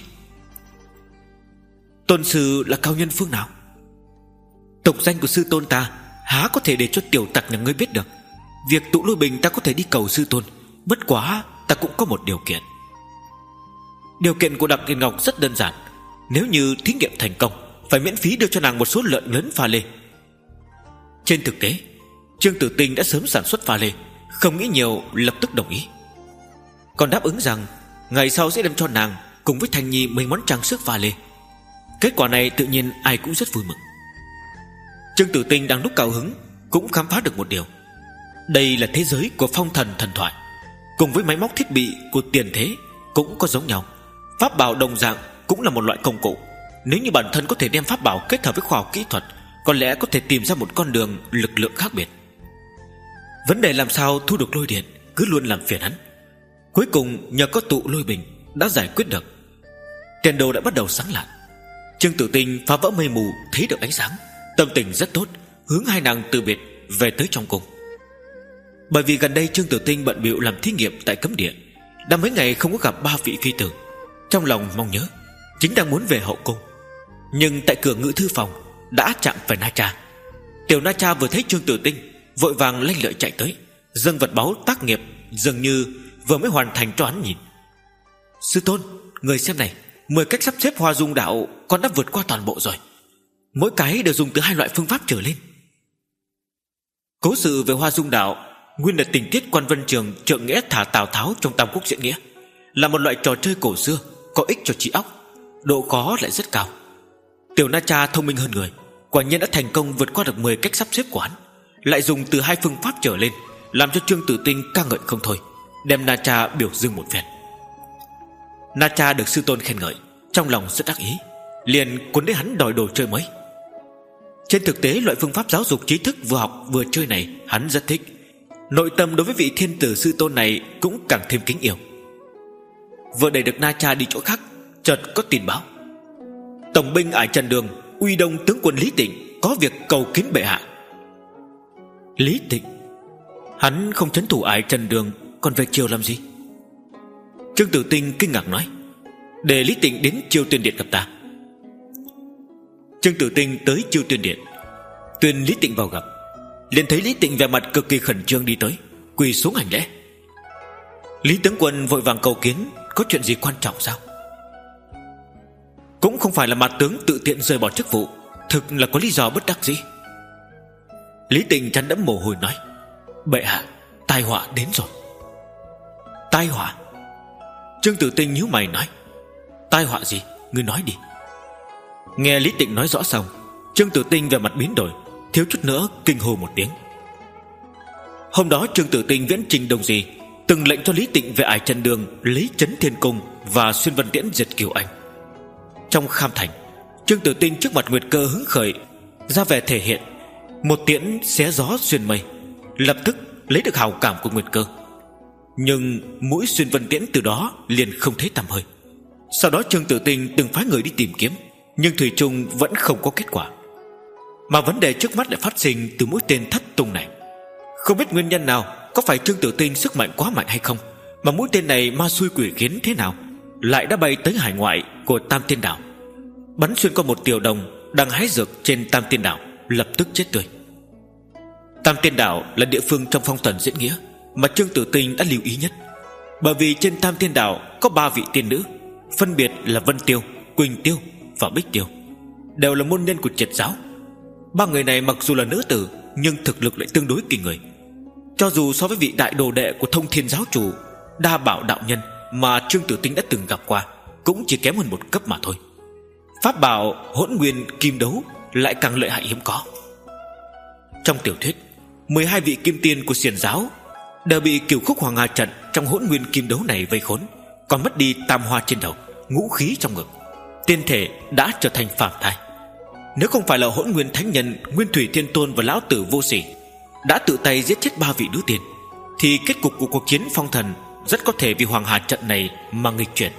Tôn sư là cao nhân phương nào? Tục danh của sư tôn ta há có thể để cho tiểu tặc nhà ngươi biết được. Việc tụ lôi bình ta có thể đi cầu sư tôn, bất quá ta cũng có một điều kiện. Điều kiện của Đặng Thiên Ngọc rất đơn giản. Nếu như thí nghiệm thành công, phải miễn phí đưa cho nàng một số lượng lớn pha lê. Trên thực tế, Trương Tử Tinh đã sớm sản xuất pha lê, không nghĩ nhiều lập tức đồng ý. Còn đáp ứng rằng ngày sau sẽ đem cho nàng cùng với Thanh Nhi mấy món trang sức pha lê. Kết quả này tự nhiên ai cũng rất vui mừng. Trương Tử Tinh đang lúc cao hứng cũng khám phá được một điều. Đây là thế giới của phong thần thần thoại, cùng với máy móc thiết bị của tiền thế cũng có giống nhau. Pháp bảo đồng dạng cũng là một loại công cụ. Nếu như bản thân có thể đem pháp bảo kết hợp với khoa học kỹ thuật, có lẽ có thể tìm ra một con đường lực lượng khác biệt. Vấn đề làm sao thu được lôi điện cứ luôn làm phiền hắn. Cuối cùng nhờ có tụ lôi bình đã giải quyết được. Tiền đồ đã bắt đầu sáng lạn. Trương Tử Tinh phá vỡ mây mù, thấy được ánh sáng, tâm tình rất tốt, hướng hai nàng từ biệt về tới trong cung. Bởi vì gần đây Trương Tử Tinh bận bịu làm thí nghiệm tại cấm địa, đã mấy ngày không có gặp ba vị phi tử. Trong lòng mong nhớ, chính đang muốn về hậu cung. Nhưng tại cửa ngự thư phòng đã chạm phải Na Cha. Tiểu Na Cha vừa thấy Trương Tử Tinh, vội vàng lanh lợi chạy tới, dâng vật báu tác nghiệp dường như vừa mới hoàn thành cho hắn nhìn. Sư tôn, người xem này, mười cách sắp xếp Hoa Dung đạo con đã vượt qua toàn bộ rồi. Mỗi cái đều dùng từ hai loại phương pháp trở lên. Cố sự về Hoa Dung đạo nguyên là tình tiết Quan Vân Trường trượng nghĩa thả Tào Tháo trong Tam Quốc diễn nghĩa, là một loại trò chơi cổ xưa có ích cho trí óc, độ khó lại rất cao. Tiểu Na Cha thông minh hơn người, quả nhiên đã thành công vượt qua được mười cách sắp xếp của hắn, lại dùng từ hai phương pháp trở lên, làm cho Trương Tử Tinh ca ngợi không thôi, đem Na Cha biểu dương một phen. Na Cha được sư tôn khen ngợi, trong lòng rất đắc ý, liền cuốn đến hắn đòi đồ chơi mới. Trên thực tế, loại phương pháp giáo dục trí thức vừa học vừa chơi này hắn rất thích. Nội tâm đối với vị thiên tử sư tôn này cũng càng thêm kính yêu. Vừa đẩy được Na Cha đi chỗ khác, chợt có tin báo: tổng binh Ải Trần Đường, uy đông tướng quân Lý Tịnh có việc cầu kiến bệ hạ. Lý Tịnh? Hắn không trấn thủ Ải Trần Đường, còn về chiều làm gì? Trương Tử Tinh kinh ngạc nói: để Lý Tịnh đến Chiêu Tuyên Điện gặp ta. Trương Tử Tinh tới Chiêu Tuyên Điện, tuyên Lý Tịnh vào gặp. Liền thấy Lý Tịnh vẻ mặt cực kỳ khẩn trương đi tới, quỳ xuống hành lễ. Lý tướng quân vội vàng cầu kiến, có chuyện gì quan trọng sao? Cũng không phải là mặt tướng tự tiện rời bỏ chức vụ, thực là có lý do bất đắc dĩ. Lý Tịnh chán đẫm mồ hôi nói: bệ hạ, tai họa đến rồi. Tai họa? Trương Tử Tinh nhíu mày nói: Tai họa gì, ngươi nói đi. Nghe Lý Tịnh nói rõ xong, Trương Tử Tinh về mặt biến đổi, thiếu chút nữa kinh hô một tiếng. Hôm đó Trương Tử Tinh viễn trình Đồng Di từng lệnh cho Lý Tịnh về Ải Trần Đường lấy Chấn Thiên Cung và Xuyên Vân Tiễn diệt Kiều Anh. Trong Kham Thành, Trương Tử Tinh trước mặt Nguyệt Cơ hứng khởi ra vẻ thể hiện, một tiễn xé gió xuyên mây, lập tức lấy được hào cảm của Nguyệt Cơ. Nhưng mũi Xuyên Vân Tiễn từ đó liền không thấy tăm hơi. Sau đó Trương Tử Tinh từng phái người đi tìm kiếm, nhưng thủy chung vẫn không có kết quả. Mà vấn đề trước mắt lại phát sinh từ mũi tên thất tung này. Không biết nguyên nhân nào, có phải Trương Tử Tinh sức mạnh quá mạnh hay không, mà mũi tên này ma xui quỷ khiến thế nào lại đã bay tới hải ngoại của Tam Tiên Đảo, bắn xuyên qua một tiểu đồng đang hái dược trên Tam Tiên Đảo, lập tức chết tươi. Tam Tiên Đảo là địa phương trong phong thần diễn nghĩa mà Trương Tử Tinh đã lưu ý nhất, bởi vì trên Tam Tiên Đảo có ba vị tiên nữ, phân biệt là Vân Tiêu, Quỳnh Tiêu và Bích Tiêu, đều là môn nhân của Triệt giáo. Ba người này mặc dù là nữ tử, nhưng thực lực lại tương đối kinh người. Cho dù so với vị đại đồ đệ của Thông Thiên giáo chủ Đa Bảo đạo nhân mà Trương Tử Tinh đã từng gặp qua, cũng chỉ kém hơn một cấp mà thôi. Pháp bảo Hỗn Nguyên Kim Đấu lại càng lợi hại hiếm có. Trong tiểu thuyết, mười hai vị kim tiên của Xiển giáo đều bị Cửu Khúc Hoàng Hà trận trong Hỗn Nguyên Kim Đấu này vây khốn, còn mất đi tam hoa trên đầu, ngũ khí trong ngực, tiên thể đã trở thành phàm thai. Nếu không phải là Hỗn Nguyên Thánh Nhân Nguyên Thủy Thiên Tôn và Lão Tử Vô Sỉ đã tự tay giết chết ba vị nữ tiên, thì kết cục của cuộc chiến phong thần rất có thể vì Hoàng Hà trận này mà nghịch chuyển.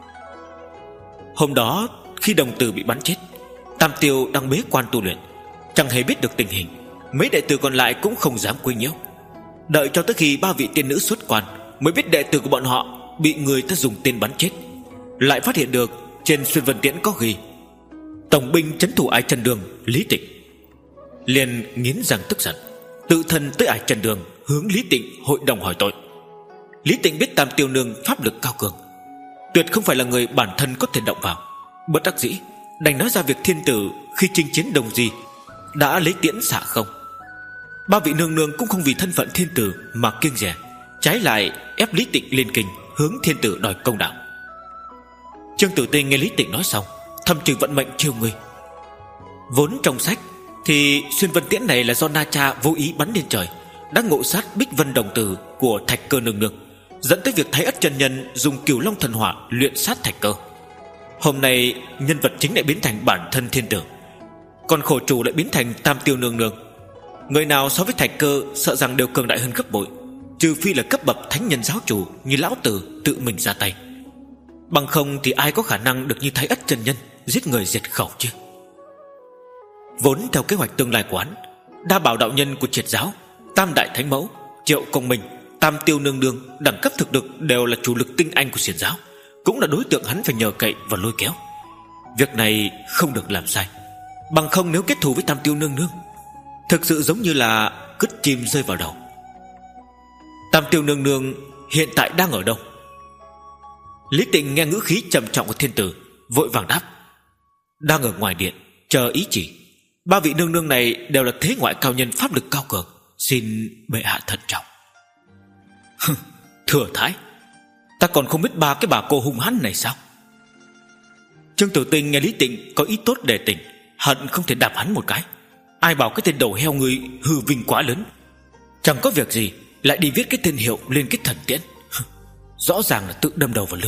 Hôm đó khi đồng tử bị bắn chết, Tam Tiêu đang bế quan tu luyện, chẳng hề biết được tình hình. Mấy đệ tử còn lại cũng không dám quấy nhiễu. Đợi cho tới khi ba vị tiên nữ xuất quan, mới biết đệ tử của bọn họ bị người ta dùng tên bắn chết. Lại phát hiện được trên Xuyên Vân Tiễn có ghi tổng binh trấn thủ Ải Trần Đường Lý Tịnh. Liền nghiến răng tức giận, tự thân tới Ải Trần Đường hướng Lý Tịnh hội đồng hỏi tội. Lý Tịnh biết Tam Tiêu Nương pháp lực cao cường, tuyệt không phải là người bản thân có thể động vào, bất đắc dĩ đành nói ra việc thiên tử khi chinh chiến Đồng Di đã lấy tiễn xạ không. Ba vị nương nương cũng không vì thân phận thiên tử mà kiêng dè, trái lại ép Lý Tịnh lên kinh hướng thiên tử đòi công đạo. Trương Tử Tinh nghe Lý Tịnh nói xong, thầm trừ vận mệnh chiêu người. Vốn trong sách thì Xuyên Vân Tiễn này là do Na Cha vô ý bắn lên trời, đã ngộ sát Bích Vân đồng tử của Thạch Cơ nương nương, dẫn tới việc Thái Ất chân nhân dùng Cửu Long thần hỏa luyện sát Thạch Cơ. Hôm nay nhân vật chính lại biến thành bản thân thiên tử, còn khổ chủ lại biến thành Tam Tiêu nương nương. Người nào so với Thạch Cơ sợ rằng đều cường đại hơn gấp bội, trừ phi là cấp bậc thánh nhân giáo chủ như Lão Tử tự mình ra tay. Bằng không thì ai có khả năng được như Thái Ất chân nhân giết người diệt khẩu chứ. Vốn theo kế hoạch tương lai của hắn, Đa Bảo đạo nhân của Triệt giáo, Tam Đại Thánh Mẫu, Triệu Công Minh, Tam Tiêu nương nương đẳng cấp thực lực đều là chủ lực tinh anh của Xiển giáo, cũng là đối tượng hắn phải nhờ cậy và lôi kéo. Việc này không được làm sai, bằng không nếu kết thù với Tam Tiêu nương nương, thực sự giống như là cứt chim rơi vào đầu. Tam Tiêu nương nương hiện tại đang ở đâu? Lý Tịnh nghe ngữ khí trầm trọng của thiên tử, vội vàng đáp: đang ở ngoài điện chờ ý chỉ. Ba vị nương nương này đều là thế ngoại cao nhân pháp lực cao cường, xin bệ hạ thận trọng. Thừa thái, ta còn không biết ba cái bà cô hung hãn này sao? Trương Tử Tinh nghe Lý Tịnh có ý tốt để tỉnh, hận không thể đạp hắn một cái. Ai bảo cái tên đầu heo người hư vinh quá lớn, chẳng có việc gì lại đi viết cái tên hiệu lên cái thần tiễn. Rõ ràng là tự đâm đầu vào lưới.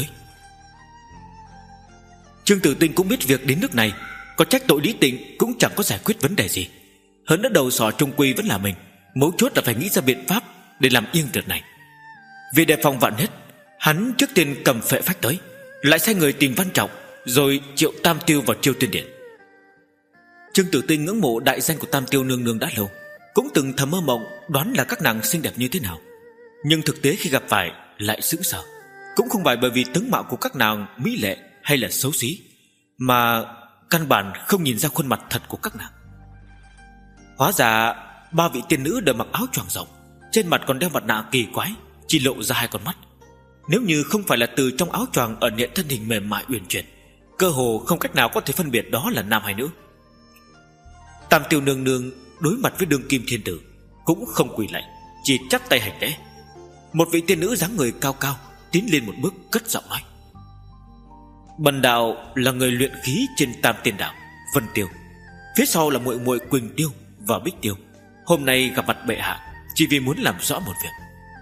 Trương Tử Tinh cũng biết việc đến nước này, có trách tội Lý Tịnh cũng chẳng có giải quyết vấn đề gì. Hơn nữa đầu sỏ trung quy vẫn là mình, mấu chốt là phải nghĩ ra biện pháp để làm yên việc này. Vì đề phòng vạn nhất, hắn trước tiên cầm phệ phách tới, lại sai người tìm Văn Trọng, rồi triệu Tam Tiêu vào Chiêu Tiên Điện. Trương Tử Tinh ngưỡng mộ đại danh của Tam Tiêu nương nương đã lâu, cũng từng thầm mơ mộng đoán là các nàng xinh đẹp như thế nào. Nhưng thực tế khi gặp phải lại sững sờ, cũng không phải bởi vì tướng mạo của các nàng mỹ lệ hay là xấu xí, mà căn bản không nhìn ra khuôn mặt thật của các nàng. Hóa ra ba vị tiên nữ đều mặc áo choàng rộng, trên mặt còn đeo mặt nạ kỳ quái, chỉ lộ ra hai con mắt. Nếu như không phải là từ trong áo choàng ẩn hiện thân hình mềm mại uyển chuyển, cơ hồ không cách nào có thể phân biệt đó là nam hay nữ. Tam Tiêu nương nương đối mặt với đương kim thiên tử cũng không quỳ lạy, chỉ chắp tay hành lễ. Một vị tiên nữ dáng người cao cao tiến lên một bước, cất giọng nói: Bần đạo là người luyện khí trên Tam Tiên Đảo, Vân Tiêu. Phía sau là muội muội Quỳnh Tiêu và Bích Tiêu. Hôm nay gặp mặt bệ hạ chỉ vì muốn làm rõ một việc.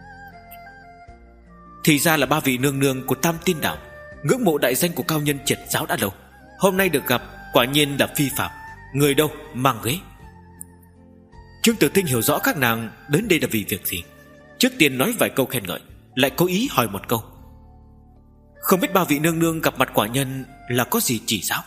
Thì ra là ba vị nương nương của Tam Tiên Đảo, ngưỡng mộ đại danh của cao nhân triệt giáo đã lâu. Hôm nay được gặp quả nhiên là phi phạm. Người đâu mang ghế. Trương Tử Tinh hiểu rõ các nàng đến đây là vì việc gì. Trước tiên nói vài câu khen ngợi, lại cố ý hỏi một câu: không biết ba vị nương nương gặp mặt quả nhân là có gì chỉ giáo?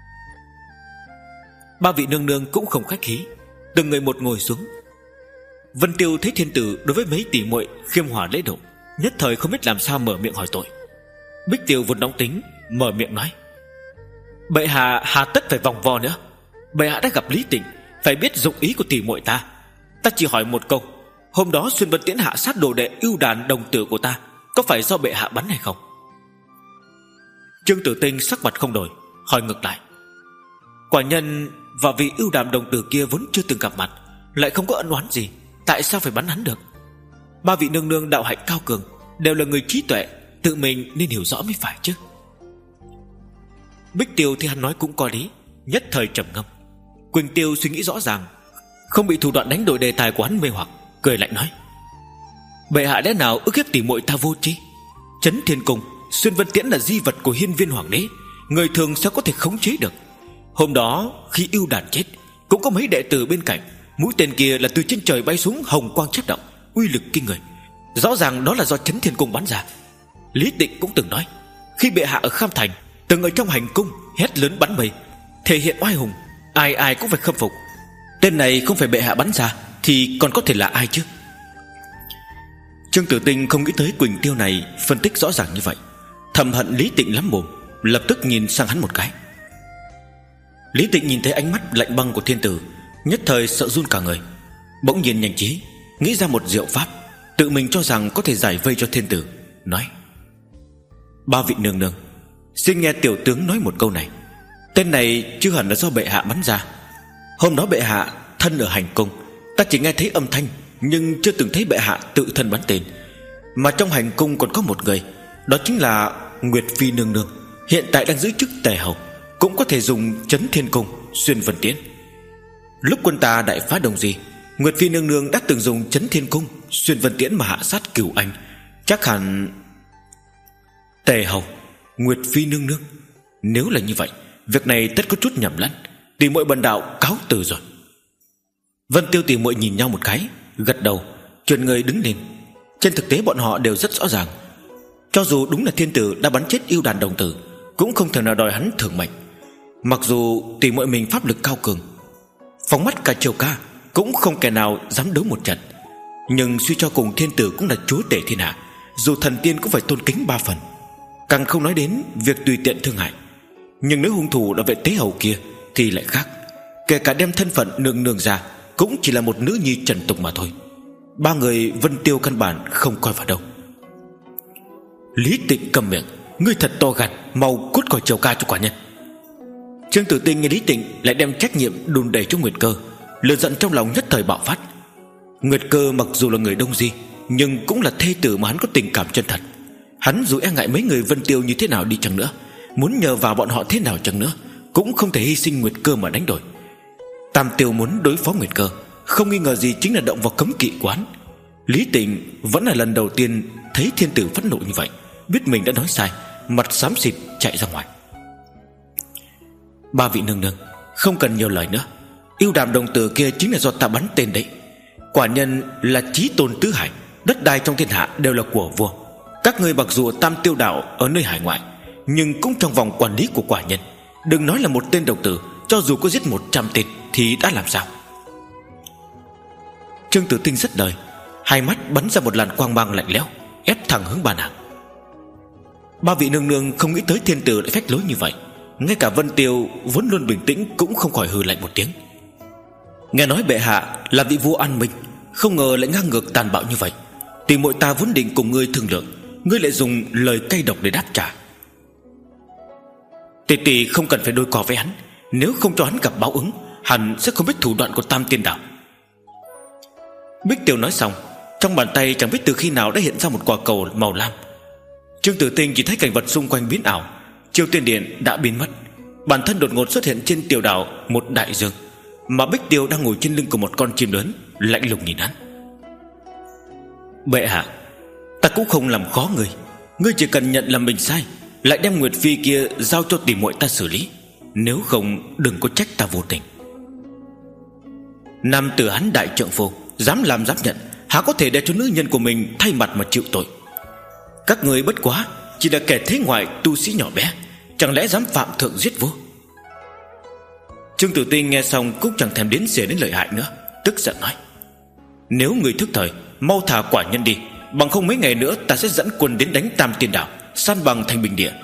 Ba vị nương nương cũng không khách khí, từng người một ngồi xuống. Vân Tiêu thấy thiên tử đối với mấy tỷ muội khiêm hòa lễ độ, nhất thời không biết làm sao mở miệng hỏi tội. Bích Tiêu vốn nóng tính, mở miệng nói: bệ hạ hà tất phải vòng vo nữa. Bệ hạ đã gặp Lý Tịnh, phải biết dụng ý của tỷ muội ta. Ta chỉ hỏi một câu: hôm đó Xuyên Vân Tiễn hạ sát đồ đệ ưu đàn đồng tử của ta, có phải do bệ hạ bắn hay không? Trương Tử Tinh sắc mặt không đổi, hỏi ngược lại: quả nhân và vị ưu đàm đồng tử kia vốn chưa từng gặp mặt, lại không có ân oán gì, tại sao phải bắn hắn được? Ba vị nương nương đạo hạnh cao cường, đều là người trí tuệ, tự mình nên hiểu rõ mới phải chứ. Bích Tiêu thì hắn nói cũng có lý, nhất thời trầm ngâm. Quỳnh Tiêu suy nghĩ rõ ràng, không bị thủ đoạn đánh đổi đề tài của hắn mê hoặc, cười lạnh nói: bệ hạ lẽ nào ức hiếp tỷ muội ta vô tri? Chấn Thiên Cung, Xuyên Vân Tiễn là di vật của hiên viên hoàng đế, người thường sao có thể khống chế được? Hôm đó khi ưu đàn chết, cũng có mấy đệ tử bên cạnh. Mũi tên kia là từ trên trời bay xuống, hồng quang chớp động, uy lực kinh người. Rõ ràng đó là do Chấn Thiên Cung bắn ra. Lý Tịnh cũng từng nói, khi bệ hạ ở Kham Thành, từng ở trong hành cung hét lớn bắn mây, thể hiện oai hùng, ai ai cũng phải khâm phục. Tên này không phải bệ hạ bắn ra thì còn có thể là ai chứ? Trương Tử Tinh không nghĩ tới Quỳnh Tiêu này phân tích rõ ràng như vậy, thầm hận Lý Tịnh lắm mồm, lập tức nhìn sang hắn một cái. Lý Tịnh nhìn thấy ánh mắt lạnh băng của thiên tử, nhất thời sợ run cả người. Bỗng nhiên nhanh trí nghĩ ra một diệu pháp, tự mình cho rằng có thể giải vây cho thiên tử, nói: ba vị nương nương, xin nghe tiểu tướng nói một câu này. Tên này chưa hẳn là do bệ hạ bắn ra. Hôm đó bệ hạ thân ở hành cung, ta chỉ nghe thấy âm thanh, nhưng chưa từng thấy bệ hạ tự thân bắn tên. Mà trong hành cung còn có một người, đó chính là Nguyệt Phi nương nương, hiện tại đang giữ chức tề hầu, cũng có thể dùng Chấn Thiên Cung, Xuyên Vân Tiễn. Lúc quân ta đại phá Đồng Di, Nguyệt Phi nương nương đã từng dùng Chấn Thiên Cung, Xuyên Vân Tiễn mà hạ sát Cửu Anh. Chắc hẳn tề hầu, Nguyệt Phi nương nương. Nếu là như vậy, việc này tất có chút nhầm lẫn. Tỷ muội bần đạo cáo từ rồi. Vân Tiêu tỷ muội nhìn nhau một cái, gật đầu, chuyển người đứng lên. Trên thực tế bọn họ đều rất rõ ràng, cho dù đúng là thiên tử đã bắn chết yêu đàn đồng tử, cũng không thể nào đòi hắn thưởng mệnh. Mặc dù tỷ muội mình pháp lực cao cường, phóng mắt cả triều ca, cũng không kẻ nào dám đấu một trận. Nhưng suy cho cùng thiên tử cũng là chúa tể thiên hạ, dù thần tiên cũng phải tôn kính ba phần, càng không nói đến việc tùy tiện thương hại. Nhưng nếu hung thủ là vệ tế hầu kia thì lại khác, kể cả đem thân phận nương nương ra, cũng chỉ là một nữ nhi trần tục mà thôi. Ba người Vân Tiêu căn bản không coi vào đâu. Lý Tịnh cầm miệng, ngươi thật to gan, mau cút khỏi triều ca cho quả nhân. Trương Tử Tinh nghe Lý Tịnh lại đem trách nhiệm đùn đẩy cho Nguyệt Cơ, lửa giận trong lòng nhất thời bạo phát. Nguyệt Cơ mặc dù là người Đông Di, nhưng cũng là thê tử mà hắn có tình cảm chân thật. Hắn dù e ngại mấy người Vân Tiêu như thế nào đi chăng nữa, muốn nhờ vào bọn họ thế nào chăng nữa, cũng không thể hy sinh Nguyệt Cơ mà đánh đổi. Tam Tiêu muốn đối phó Nguyệt Cơ, không nghi ngờ gì chính là động vào cấm kỵ quán. Lý Tịnh vẫn là lần đầu tiên thấy thiên tử phẫn nộ như vậy, biết mình đã nói sai, mặt xám xịt chạy ra ngoài. Ba vị nương nương, không cần nhiều lời nữa. Yêu đàm đồng tử kia chính là do ta bắn tên đấy. Quả nhân là chí tôn tứ hải, đất đai trong thiên hạ đều là của vua. Các ngươi mặc dù Tam Tiêu Đảo ở nơi hải ngoại, nhưng cũng trong vòng quản lý của quả nhân. Đừng nói là một tên đồng tử, cho dù có giết một trăm tên thì đã làm sao? Trương Tử Tinh rất đời, hai mắt bắn ra một làn quang mang lạnh lẽo, ép thẳng hướng ba nàng. Ba vị nương nương không nghĩ tới thiên tử lại phách lối như vậy. Ngay cả Vân Tiêu vốn luôn bình tĩnh cũng không khỏi hừ lạnh một tiếng. Nghe nói bệ hạ là vị vua an minh, không ngờ lại ngang ngược tàn bạo như vậy. Tỷ muội ta vốn định cùng ngươi thương lượng, ngươi lại dùng lời cay độc để đáp trả. Tỷ tỷ không cần phải đôi cò với hắn, nếu không cho hắn gặp báo ứng, hắn sẽ không biết thủ đoạn của Tam Tiên Đảo. Bích Tiêu nói xong, trong bàn tay chẳng biết từ khi nào đã hiện ra một quả cầu màu lam. Trương Tử Tinh chỉ thấy cảnh vật xung quanh biến ảo, Chiêu Tiên Điện đã biến mất. Bản thân đột ngột xuất hiện trên tiểu đảo một đại dương, mà Bích Tiêu đang ngồi trên lưng của một con chim lớn, lạnh lùng nhìn hắn. Bệ hạ, ta cũng không làm khó ngươi. Ngươi chỉ cần nhận là mình sai, lại đem Nguyệt Phi kia giao cho tỷ muội ta xử lý. Nếu không đừng có trách ta vô tình. Nam tử hắn đại trượng phu, dám làm dám nhận, há có thể để cho nữ nhân của mình thay mặt mà chịu tội. Các ngươi bất quá chỉ là kẻ thế ngoại tu sĩ nhỏ bé, chẳng lẽ dám phạm thượng giết vua? Trương Tử Tinh nghe xong cũng chẳng thèm đến xỉa đến lợi hại nữa, tức giận nói: Nếu người thức thời, mau thả quả nhân đi, bằng không mấy ngày nữa ta sẽ dẫn quân đến đánh Tam Tiên Đảo, san bằng thành bình địa.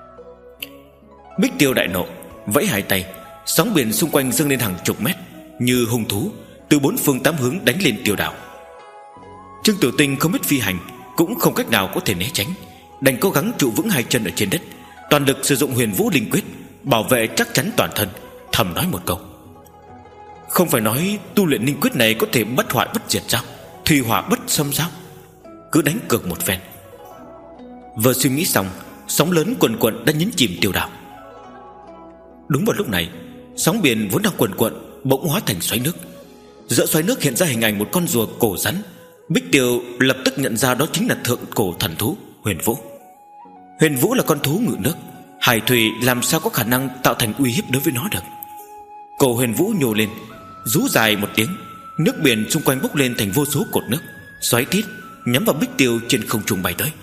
Bích Tiêu đại nộ, vẫy hai tay, sóng biển xung quanh dâng lên hàng chục mét, như hung thú từ bốn phương tám hướng đánh lên tiểu đảo. Trương Tử Tinh không biết phi hành, cũng không cách nào có thể né tránh, đành cố gắng trụ vững hai chân ở trên đất, toàn lực sử dụng Huyền Vũ Linh Quyết bảo vệ chắc chắn toàn thân, thầm nói một câu: Không phải nói tu luyện linh quyết này có thể bất hoại bất diệt sao? Thủy hỏa bất xâm sao? Cứ đánh cược một phen. Vừa suy nghĩ xong, sóng lớn quần quận đã nhấn chìm tiểu đảo. Đúng vào lúc này, sóng biển vốn đang quần quận bỗng hóa thành xoáy nước. Giữa xoáy nước hiện ra hình ảnh một con rùa cổ rắn. Bích Tiêu lập tức nhận ra đó chính là thượng cổ thần thú Huyền Vũ. Huyền Vũ là con thú ngự nước, hải thủy làm sao có khả năng tạo thành uy hiếp đối với nó được. Cổ Huyền Vũ nhô lên, rú dài một tiếng, nước biển xung quanh bốc lên thành vô số cột nước, xoáy tít nhắm vào Bích Tiêu trên không trung bay tới.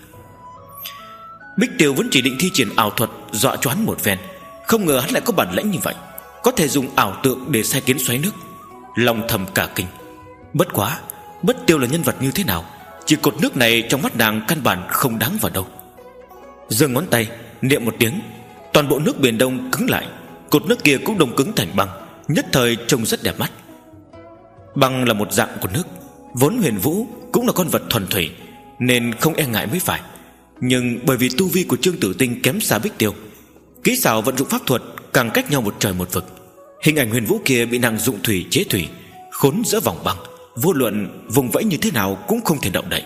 Bích Tiêu vẫn chỉ định thi triển ảo thuật dọa cho hắn một phen, không ngờ hắn lại có bản lĩnh như vậy, có thể dùng ảo tượng để sai kiến xoáy nước. Lòng thầm cả kinh. Bất quá Bích Tiêu là nhân vật như thế nào, chỉ cột nước này trong mắt nàng căn bản không đáng vào đâu. Giơ ngón tay niệm một tiếng, toàn bộ nước biển đông cứng lại, cột nước kia cũng đông cứng thành băng, nhất thời trông rất đẹp mắt. Băng là một dạng của nước, vốn Huyền Vũ cũng là con vật thuần thủy, nên không e ngại mới phải. Nhưng bởi vì tu vi của Trương Tử Tinh kém xa Bích Tiêu, kỹ xảo vận dụng pháp thuật càng cách nhau một trời một vực, hình ảnh Huyền Vũ kia bị nàng dụng thủy chế thủy, khốn giữa vòng băng, vô luận vùng vẫy như thế nào cũng không thể động đậy.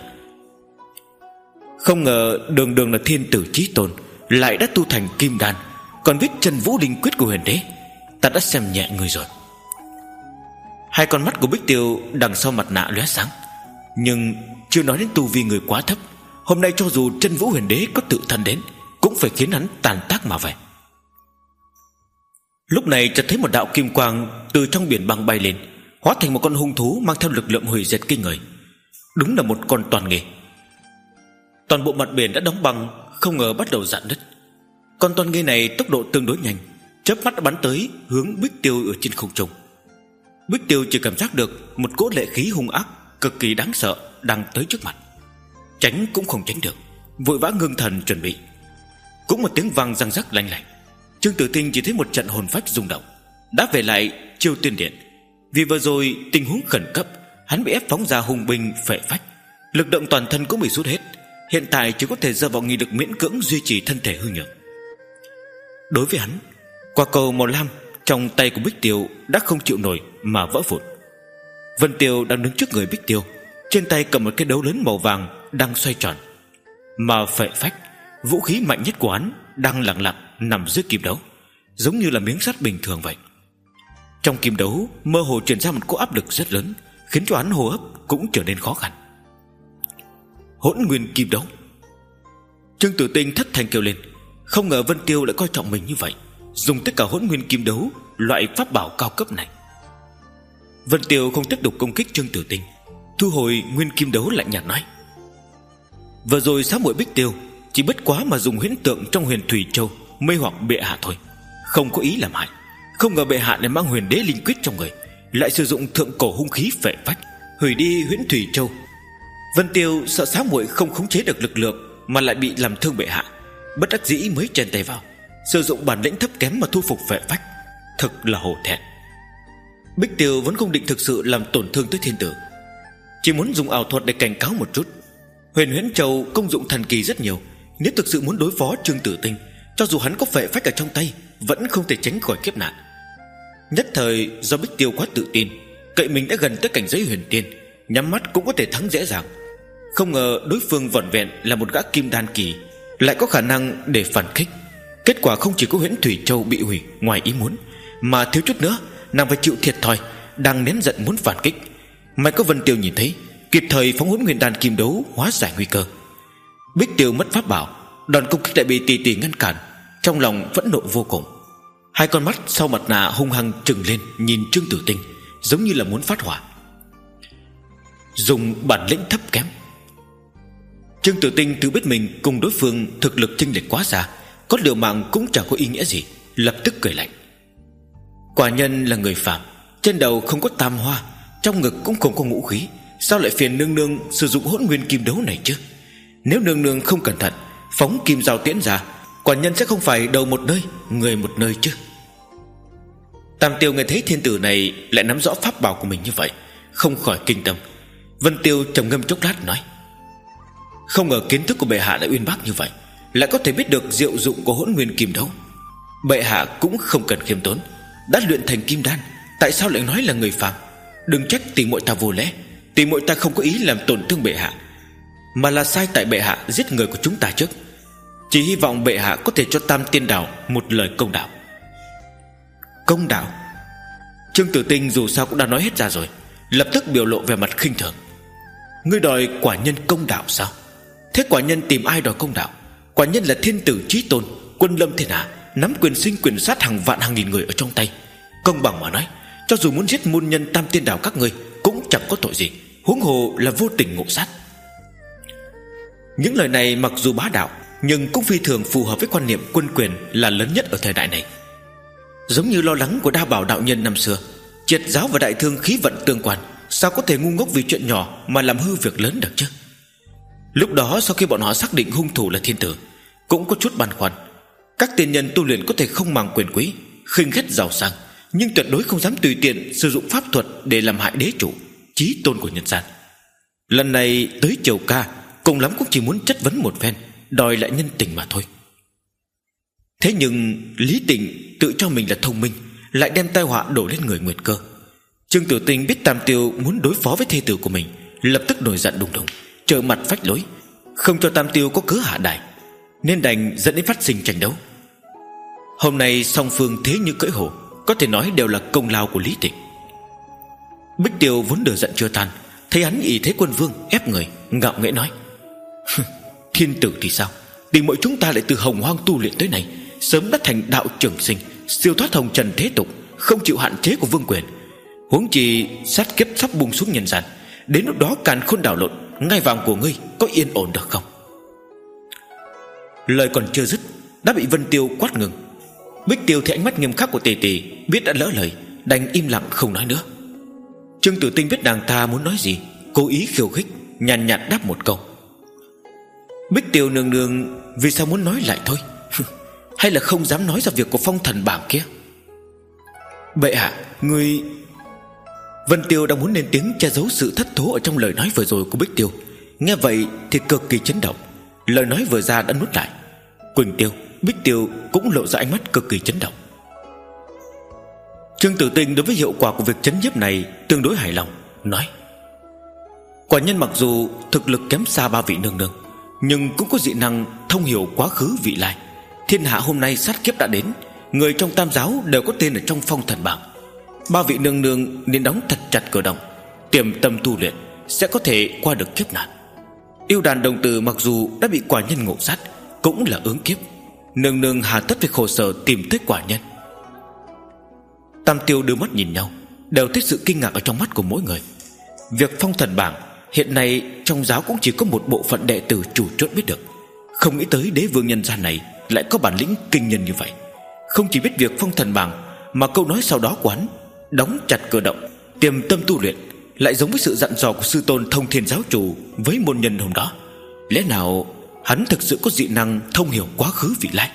Không ngờ đường đường là thiên tử chí tôn, lại đã tu thành kim đan, còn biết chân vũ linh quyết của huyền đế. Ta đã xem nhẹ người rồi. Hai con mắt của Bích Tiêu đằng sau mặt nạ lóe sáng. Nhưng chưa nói đến tu vi người quá thấp, hôm nay cho dù chân vũ huyền đế có tự thân đến, cũng phải khiến hắn tàn tác mà về. Lúc này chợt thấy một đạo kim quang từ trong biển băng bay lên, hóa thành một con hung thú mang theo lực lượng hủy diệt kinh người. Đúng là một con toàn nghề. Toàn bộ mặt biển đã đóng băng, không ngờ bắt đầu rạn nứt. Con toàn nghề này tốc độ tương đối nhanh, chớp mắt đã bắn tới hướng Bích Tiêu ở trên không trung. Bích Tiêu chỉ cảm giác được một cỗ lệ khí hung ác cực kỳ đáng sợ đang tới trước mặt, tránh cũng không tránh được, vội vã ngưng thần chuẩn bị. Cũng một tiếng vang răng rắc lanh lảnh, Trương Tử Tinh chỉ thấy một trận hồn phách rung động, đã về lại Chiêu Tiên Điện. Vì vừa rồi tình huống khẩn cấp, hắn bị ép phóng ra hung binh phệ phách, lực lượng toàn thân cũng bị sút hết, hiện tại chỉ có thể dựa vào nghị lực miễn cưỡng duy trì thân thể hư nhược. Đối với hắn, quả cầu màu lam trong tay của Bích Tiêu đã không chịu nổi mà vỡ vụn. Vân Tiêu đang đứng trước người Bích Tiêu, trên tay cầm một cái đấu lớn màu vàng đang xoay tròn, mà phệ phách, vũ khí mạnh nhất của hắn, đang lặng lặng nằm dưới kim đấu, giống như là miếng sắt bình thường vậy. Trong kim đấu mơ hồ truyền ra một cỗ áp lực rất lớn, khiến cho hắn hô hấp cũng trở nên khó khăn. Hỗn nguyên kim đấu. Trương Tử Tinh thất thanh kêu lên, không ngờ Vân Tiêu lại coi trọng mình như vậy, dùng tất cả hỗn nguyên kim đấu, loại pháp bảo cao cấp này. Vân Tiêu không tiếp tục công kích Trương Tử Tinh, thu hồi nguyên kim đấu lạnh nhạt nói: Vừa rồi sáu muội Bích Tiêu chỉ bất quá mà dùng huyễn tượng trong Huyền Thủy Châu mê hoặc bệ hạ thôi, không có ý làm hại. Không ngờ bệ hạ lại mang huyền đế linh quyết trong người, lại sử dụng thượng cổ hung khí phệ phách, hủy đi Huyễn Thủy Châu. Vân Tiêu sợ sáu muội không khống chế được lực lượng mà lại bị làm thương bệ hạ, bất đắc dĩ mới chen tay vào, sử dụng bản lĩnh thấp kém mà thu phục phệ phách, thật là hổ thẹn. Bích Tiêu vẫn không định thực sự làm tổn thương tới thiên tử, chỉ muốn dùng ảo thuật để cảnh cáo một chút. Huyền Huyễn Châu công dụng thần kỳ rất nhiều, nếu thực sự muốn đối phó Trương Tử Tinh, cho dù hắn có phệ phách ở trong tay, vẫn không thể tránh khỏi kiếp nạn. Nhất thời do Bích Tiêu quá tự tin, cậy mình đã gần tới cảnh giới huyền tiên, nhắm mắt cũng có thể thắng dễ dàng. Không ngờ đối phương vỏn vẹn là một gã kim đan kỳ, lại có khả năng để phản kích. Kết quả không chỉ có Huyễn Thủy Châu bị hủy ngoài ý muốn, mà thiếu chút nữa nàng phải chịu thiệt thòi. Đang nén giận muốn phản kích, may có Vân Tiêu nhìn thấy, kịp thời phóng Hỗn Nguyên Đan kim đấu hóa giải nguy cơ. Bích Tiêu mất pháp bảo, đòn công kích lại bị tỷ tỷ ngăn cản, trong lòng phẫn nộ vô cùng. Hai con mắt sau mặt nạ hung hăng trừng lên nhìn Trương Tử Tinh, giống như là muốn phát hỏa. Dùng bản lĩnh thấp kém. Trương Tử Tinh tự biết mình cùng đối phương thực lực chênh lệch quá xa, có liều mạng cũng chẳng có ý nghĩa gì, lập tức cười lạnh. Quả nhân là người phàm, trên đầu không có tam hoa, trong ngực cũng không có ngũ khí, sao lại phiền nương nương sử dụng Hỗn Nguyên kim đấu này chứ? Nếu nương nương không cẩn thận phóng kim dao tiễn ra, quả nhân sẽ không phải đầu một nơi người một nơi chứ. Tam Tiêu nghe thấy thiên tử này lại nắm rõ pháp bảo của mình như vậy, không khỏi kinh tâm. Vân Tiêu trầm ngâm chốc lát nói: không ngờ kiến thức của bệ hạ lại uyên bác như vậy, lại có thể biết được diệu dụng của Hỗn Nguyên kim đấu. Bệ hạ cũng không cần khiêm tốn, đã luyện thành kim đan, tại sao lại nói là người phàm? Đừng trách tỷ muội ta vô lễ, tỷ muội ta không có ý làm tổn thương bệ hạ, mà là sai tại bệ hạ giết người của chúng ta trước. Chỉ hy vọng bệ hạ có thể cho Tam Tiên Đảo một lời công đạo. Công đạo? Trương Tử Tinh dù sao cũng đã nói hết ra rồi, lập tức biểu lộ về mặt khinh thường. Ngươi đòi quả nhân công đạo sao? Thế quả nhân tìm ai đòi công đạo? Quả nhân là thiên tử chí tôn, quân lâm thiên hạ, nắm quyền sinh quyền sát hàng vạn hàng nghìn người ở trong tay. Công bằng mà nói, cho dù muốn giết môn nhân Tam Tiên Đảo các ngươi cũng chẳng có tội gì, huống hồ là vô tình ngộ sát. Những lời này mặc dù bá đạo, nhưng cũng phi thường phù hợp với quan niệm quân quyền là lớn nhất ở thời đại này. Giống như lo lắng của Đa Bảo đạo nhân năm xưa, triệt giáo và đại thương khí vận tương quan, sao có thể ngu ngốc vì chuyện nhỏ mà làm hư việc lớn được chứ? Lúc đó sau khi bọn họ xác định hung thủ là thiên tử, cũng có chút băn khoăn. Các tiên nhân tu luyện có thể không màng quyền quý, khinh ghét giàu sang, nhưng tuyệt đối không dám tùy tiện sử dụng pháp thuật để làm hại đế chủ, chí tôn của nhân gian. Lần này tới Triều Ca, cùng lắm cũng chỉ muốn chất vấn một phen, đòi lại nhân tình mà thôi. Thế nhưng Lý Tịnh tự cho mình là thông minh, lại đem tai họa đổ lên người Nguyệt Cơ. Trương Tử Tinh biết Tam Tiêu muốn đối phó với thê tử của mình, lập tức nổi giận đùng đùng, trở mặt phách lối, không cho Tam Tiêu có cớ hạ đài, nên đành dẫn đến phát sinh tranh đấu. Hôm nay song phương thế như cưỡi hổ, có thể nói đều là công lao của Lý Tịnh. Bích Tiêu vốn lửa giận chưa tan, thấy hắn ý thế quân vương ép người, ngạo nghễ nói: thiên tử thì sao? Tỷ muội chúng ta lại từ hồng hoang tu luyện tới này, sớm đã thành đạo trường sinh, siêu thoát hồng trần thế tục, không chịu hạn chế của vương quyền. Huống chi sát kiếp sắp bùng xuống nhân gian, đến lúc đó càn khôn đảo lộn, ngai vàng của ngươi có yên ổn được không? Lời còn chưa dứt đã bị Vân Tiêu quát ngừng. Bích Tiêu thấy ánh mắt nghiêm khắc của tỷ tỷ, biết đã lỡ lời, đành im lặng không nói nữa. Trương Tử Tinh biết nàng ta muốn nói gì, cố ý khiêu khích, nhàn nhạt đáp một câu: Bích Tiêu nương nương vì sao muốn nói lại thôi? Hay là không dám nói ra việc của phong thần bảng kia? Bệ hạ, ngươi... Vân Tiêu đang muốn lên tiếng che giấu sự thất thố ở trong lời nói vừa rồi của Bích Tiêu, nghe vậy thì cực kỳ chấn động, lời nói vừa ra đã nuốt lại. Quỳnh Tiêu, Bích Tiêu cũng lộ ra ánh mắt cực kỳ chấn động. Trương Tử Tinh đối với hiệu quả của việc chấn nhiếp này tương đối hài lòng, nói: quả nhân mặc dù thực lực kém xa ba vị nương nương, nhưng cũng có dị năng thông hiểu quá khứ vị lai. Thiên hạ hôm nay sát kiếp đã đến, người trong tam giáo đều có tên ở trong phong thần bảng. Ba vị nương nương nên đóng thật chặt cửa động, tiềm tâm tu luyện, sẽ có thể qua được kiếp nạn. Yêu đàn đồng tử mặc dù đã bị quả nhân ngộ sát, cũng là ứng kiếp, nương nương hà tất phải khổ sở tìm tới quả nhân. Tam Tiêu đưa mắt nhìn nhau, đều thấy sự kinh ngạc ở trong mắt của mỗi người. Việc phong thần bảng hiện nay trong giáo cũng chỉ có một bộ phận đệ tử chủ chốt biết được, không nghĩ tới đế vương nhân gian này lại có bản lĩnh kinh nhân như vậy. Không chỉ biết việc phong thần bảng, mà câu nói sau đó của hắn, đóng chặt cửa động, tiềm tâm tu luyện, lại giống với sự dặn dò của sư tôn Thông Thiên giáo chủ với môn nhân hôm đó. Lẽ nào hắn thực sự có dị năng thông hiểu quá khứ vị lai?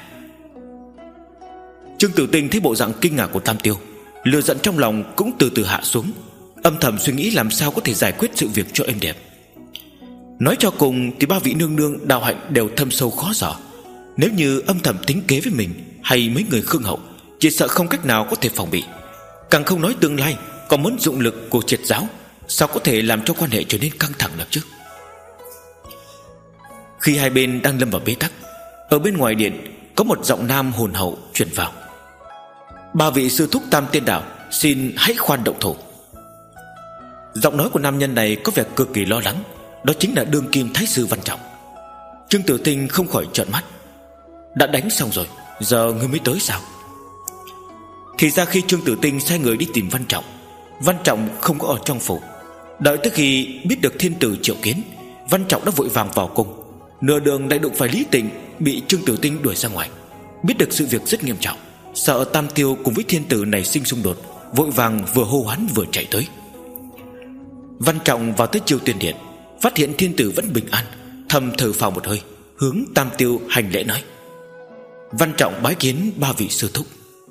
Trương Tử Tinh thấy bộ dạng kinh ngạc của Tam Tiêu, lửa giận trong lòng cũng từ từ hạ xuống, âm thầm suy nghĩ làm sao có thể giải quyết sự việc cho êm đẹp. Nói cho cùng thì ba vị nương nương đạo hạnh đều thâm sâu khó dò, nếu như âm thầm tính kế với mình hay mấy người Khương hậu, chỉ sợ không cách nào có thể phòng bị. Càng không nói tương lai còn muốn dụng lực của triệt giáo, sao có thể làm cho quan hệ trở nên căng thẳng được chứ? Khi hai bên đang lâm vào bế tắc, ở bên ngoài điện, có một giọng nam hồn hậu truyền vào: "Ba vị sư thúc Tam Tiên Đạo, xin hãy khoan động thủ." Giọng nói của nam nhân này có vẻ cực kỳ lo lắng. Đó chính là đương kim thái sư Văn Trọng. Trương Tử Tinh không khỏi trợn mắt. Đã đánh xong rồi, giờ ngươi mới tới sao? Thì ra khi Trương Tử Tinh sai người đi tìm Văn Trọng, Văn Trọng không có ở trong phủ. Đợi tới khi biết được thiên tử triệu kiến, Văn Trọng đã vội vàng vào cung. Nửa đường lại đụng phải Lý Tịnh, bị Trương Tử Tinh đuổi ra ngoài. Biết được sự việc rất nghiêm trọng, sợ Tam Tiêu cùng với thiên tử này sinh xung đột, vội vàng vừa hô hoán vừa chạy tới. Văn Trọng vào tới Chiêu Tuyên Điện, phát hiện thiên tử vẫn bình an, thầm thở phào một hơi, hướng Tam Tiêu hành lễ nói: "Văn Trọng bái kiến ba vị sư thúc."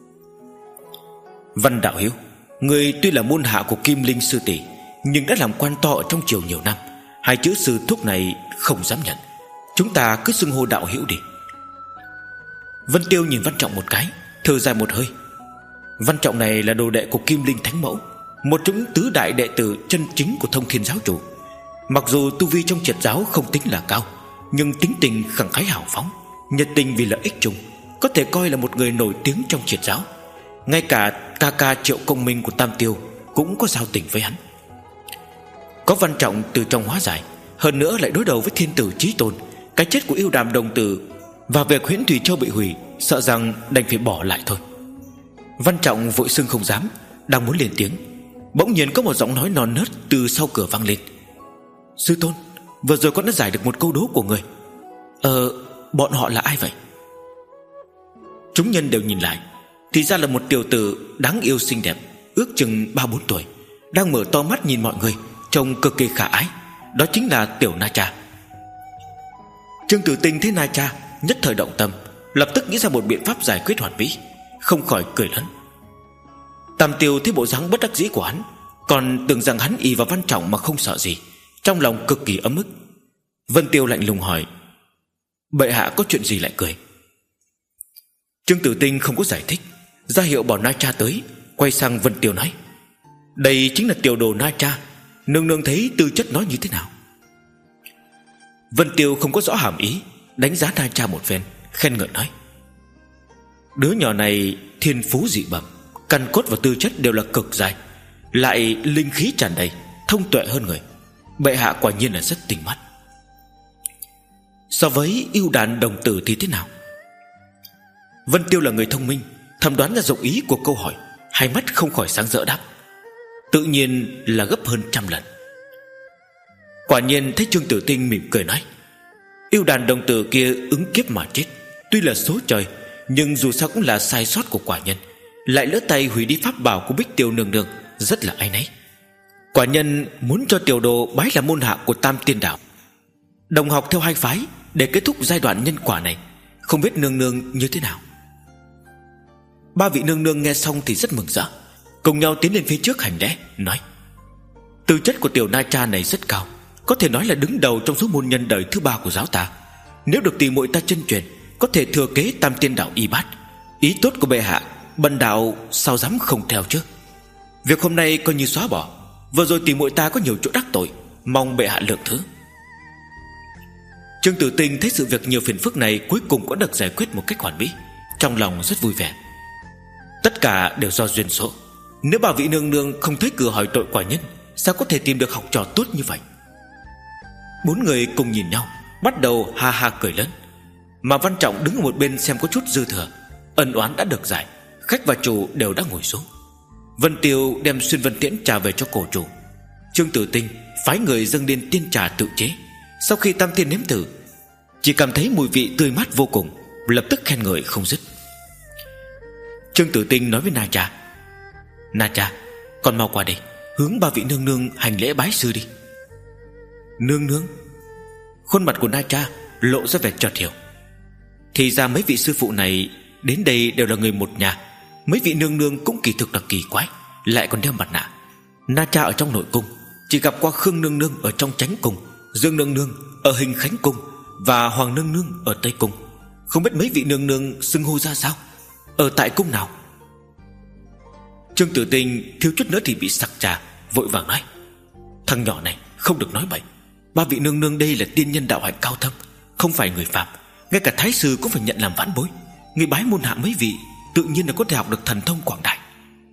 "Văn đạo hiếu, người tuy là môn hạ của Kim Linh sư tỷ, nhưng đã làm quan to ở trong triều nhiều năm, hai chữ sư thúc này không dám nhận. Chúng ta cứ xưng hô đạo hữu đi." Vân Tiêu nhìn Văn Trọng một cái, thở dài một hơi. Văn Trọng này là đồ đệ của Kim Linh Thánh Mẫu, một trong những tứ đại đệ tử chân chính của Thông Thiên giáo chủ. Mặc dù tu vi trong triệt giáo không tính là cao, nhưng tính tình khẳng khái hào phóng, nhiệt tình vì lợi ích chung, có thể coi là một người nổi tiếng trong triệt giáo. Ngay cả ca ca Triệu Công Minh của Tam Tiêu cũng có giao tình với hắn. Có Văn Trọng từ trong hóa giải, hơn nữa lại đối đầu với thiên tử chí tôn, cái chết của Yêu Đàm đồng tử và việc Huyễn Thủy Châu bị hủy, sợ rằng đành phải bỏ lại thôi. Văn Trọng vội xưng không dám, đang muốn lên tiếng, bỗng nhiên có một giọng nói non nớt từ sau cửa vang lên: "Sư tôn, vừa rồi con đã giải được một câu đố của người. Ờ, bọn họ là ai vậy?" Chúng nhân đều nhìn lại, thì ra là một tiểu tử đáng yêu xinh đẹp, ước chừng ba bốn tuổi, đang mở to mắt nhìn mọi người, trông cực kỳ khả ái. Đó chính là tiểu Na Cha. Trương Tử Tinh thấy Na Cha, nhất thời động tâm, lập tức nghĩ ra một biện pháp giải quyết hoàn mỹ, không khỏi cười lớn. Tam Tiêu thấy bộ dáng bất đắc dĩ của hắn, còn tưởng rằng hắn ỷ vào Văn Trọng mà không sợ gì, trong lòng cực kỳ ấm ức. Vân Tiêu lạnh lùng hỏi: "Bệ hạ có chuyện gì lại cười?" Trương Tử Tinh không có giải thích, ra hiệu bảo Na Cha tới, quay sang Vân Tiêu nói: "Đây chính là tiểu đồ Na Cha, nương nương thấy tư chất nó như thế nào?" Vân Tiêu không có rõ hàm ý, đánh giá Na Cha một phen, khen ngợi nói: "Đứa nhỏ này thiên phú dị bẩm, căn cốt và tư chất đều là cực dài, lại linh khí tràn đầy, thông tuệ hơn người. Bệ hạ quả nhiên là rất tinh mắt." "So với Yêu Đàn đồng tử thì thế nào?" Vân Tiêu là người thông minh, thầm đoán ra dụng ý của câu hỏi, hai mắt không khỏi sáng rỡ đáp: "Tự nhiên là gấp hơn trăm lần." Quả nhiên thấy Trương Tử Tinh mỉm cười nói: "Yêu Đàn đồng tử kia ứng kiếp mà chết, tuy là số trời, nhưng dù sao cũng là sai sót của quả nhân, lại lỡ tay hủy đi pháp bảo của Bích Tiêu nương nương, rất là áy náy. Quả nhân muốn cho tiểu đồ bái là môn hạ của Tam Tiên Đạo, đồng học theo hai phái để kết thúc giai đoạn nhân quả này, không biết nương nương như thế nào?" Ba vị nương nương nghe xong thì rất mừng rỡ, cùng nhau tiến lên phía trước hành lễ, nói: "Tư chất của tiểu Na Cha này rất cao, có thể nói là đứng đầu trong số môn nhân đời thứ ba của giáo ta. Nếu được tỷ muội ta chân truyền, có thể thừa kế Tam Tiên Đạo y bát. Ý tốt của bệ hạ, bần đạo sao dám không theo chứ? Việc hôm nay coi như xóa bỏ. Vừa rồi tỷ muội ta có nhiều chỗ đắc tội, mong bệ hạ lượng thứ." Trương Tử Tinh thấy sự việc nhiều phiền phức này cuối cùng có được giải quyết một cách hoàn mỹ, trong lòng rất vui vẻ. Tất cả đều do duyên số. Nếu bà vị nương nương không thấy cửa hỏi tội quả nhân, sao có thể tìm được học trò tốt như vậy? Bốn người cùng nhìn nhau, bắt đầu ha ha cười lớn. Mà Văn Trọng đứng ở một bên xem có chút dư thừa. Ân oán đã được giải, khách và chủ đều đã ngồi xuống. Vân Tiêu đem xuyên vân tiễn trà về cho cổ chủ. Trương Tử Tinh phái người dâng lên tiên trà tự chế. Sau khi Tam Tiên nếm thử, chỉ cảm thấy mùi vị tươi mát vô cùng, lập tức khen ngợi không dứt. Trương Tử Tinh nói với Na Cha: "Na Cha, con mau qua đây, hướng ba vị nương nương hành lễ bái sư đi." "Nương nương?" Khuôn mặt của Na Cha lộ ra vẻ chợt hiểu. Thì ra mấy vị sư phụ này đến đây đều là người một nhà. Mấy vị nương nương cũng kỳ thực là kỳ quái, lại còn đeo mặt nạ. Na Cha ở trong nội cung chỉ gặp qua Khương nương nương ở trong Chánh cung, Dương nương nương ở Hình Khánh cung và Hoàng nương nương ở Tây cung. Không biết mấy vị nương nương xưng hô ra sao, ở tại cung nào? Trương Tử Tinh thiếu chút nữa thì bị sặc trà, vội vàng nói: "Thằng nhỏ này không được nói bậy. Ba vị nương nương đây là tiên nhân đạo hạnh cao thâm, không phải người phàm, ngay cả thái sư cũng phải nhận làm vãn bối. Người bái môn hạ mấy vị, tự nhiên là có thể học được thần thông quảng đại.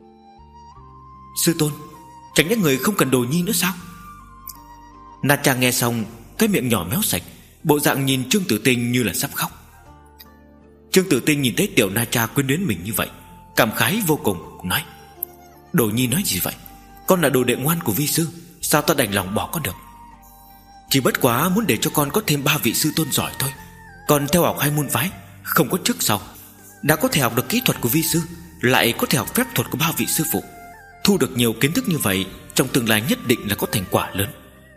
Sư tôn, chẳng lẽ người không cần đồ nhi nữa sao? Na Cha nghe xong, cái miệng nhỏ méo sạch, bộ dạng nhìn Trương Tử Tinh như là sắp khóc. Trương Tử Tinh nhìn thấy tiểu Na Cha quyến luyến mình như vậy, cảm khái vô cùng, nói: Đồ nhi nói gì vậy? Con là đồ đệ ngoan của vi sư, sao ta đành lòng bỏ con được? Chỉ bất quá muốn để cho con có thêm ba vị sư tôn giỏi thôi. Còn theo học hai môn phái, không có trước sau, đã có thể học được kỹ thuật của vi sư, lại có thể học phép thuật của ba vị sư phụ. Thu được nhiều kiến thức như vậy, trong tương lai nhất định là có thành quả lớn.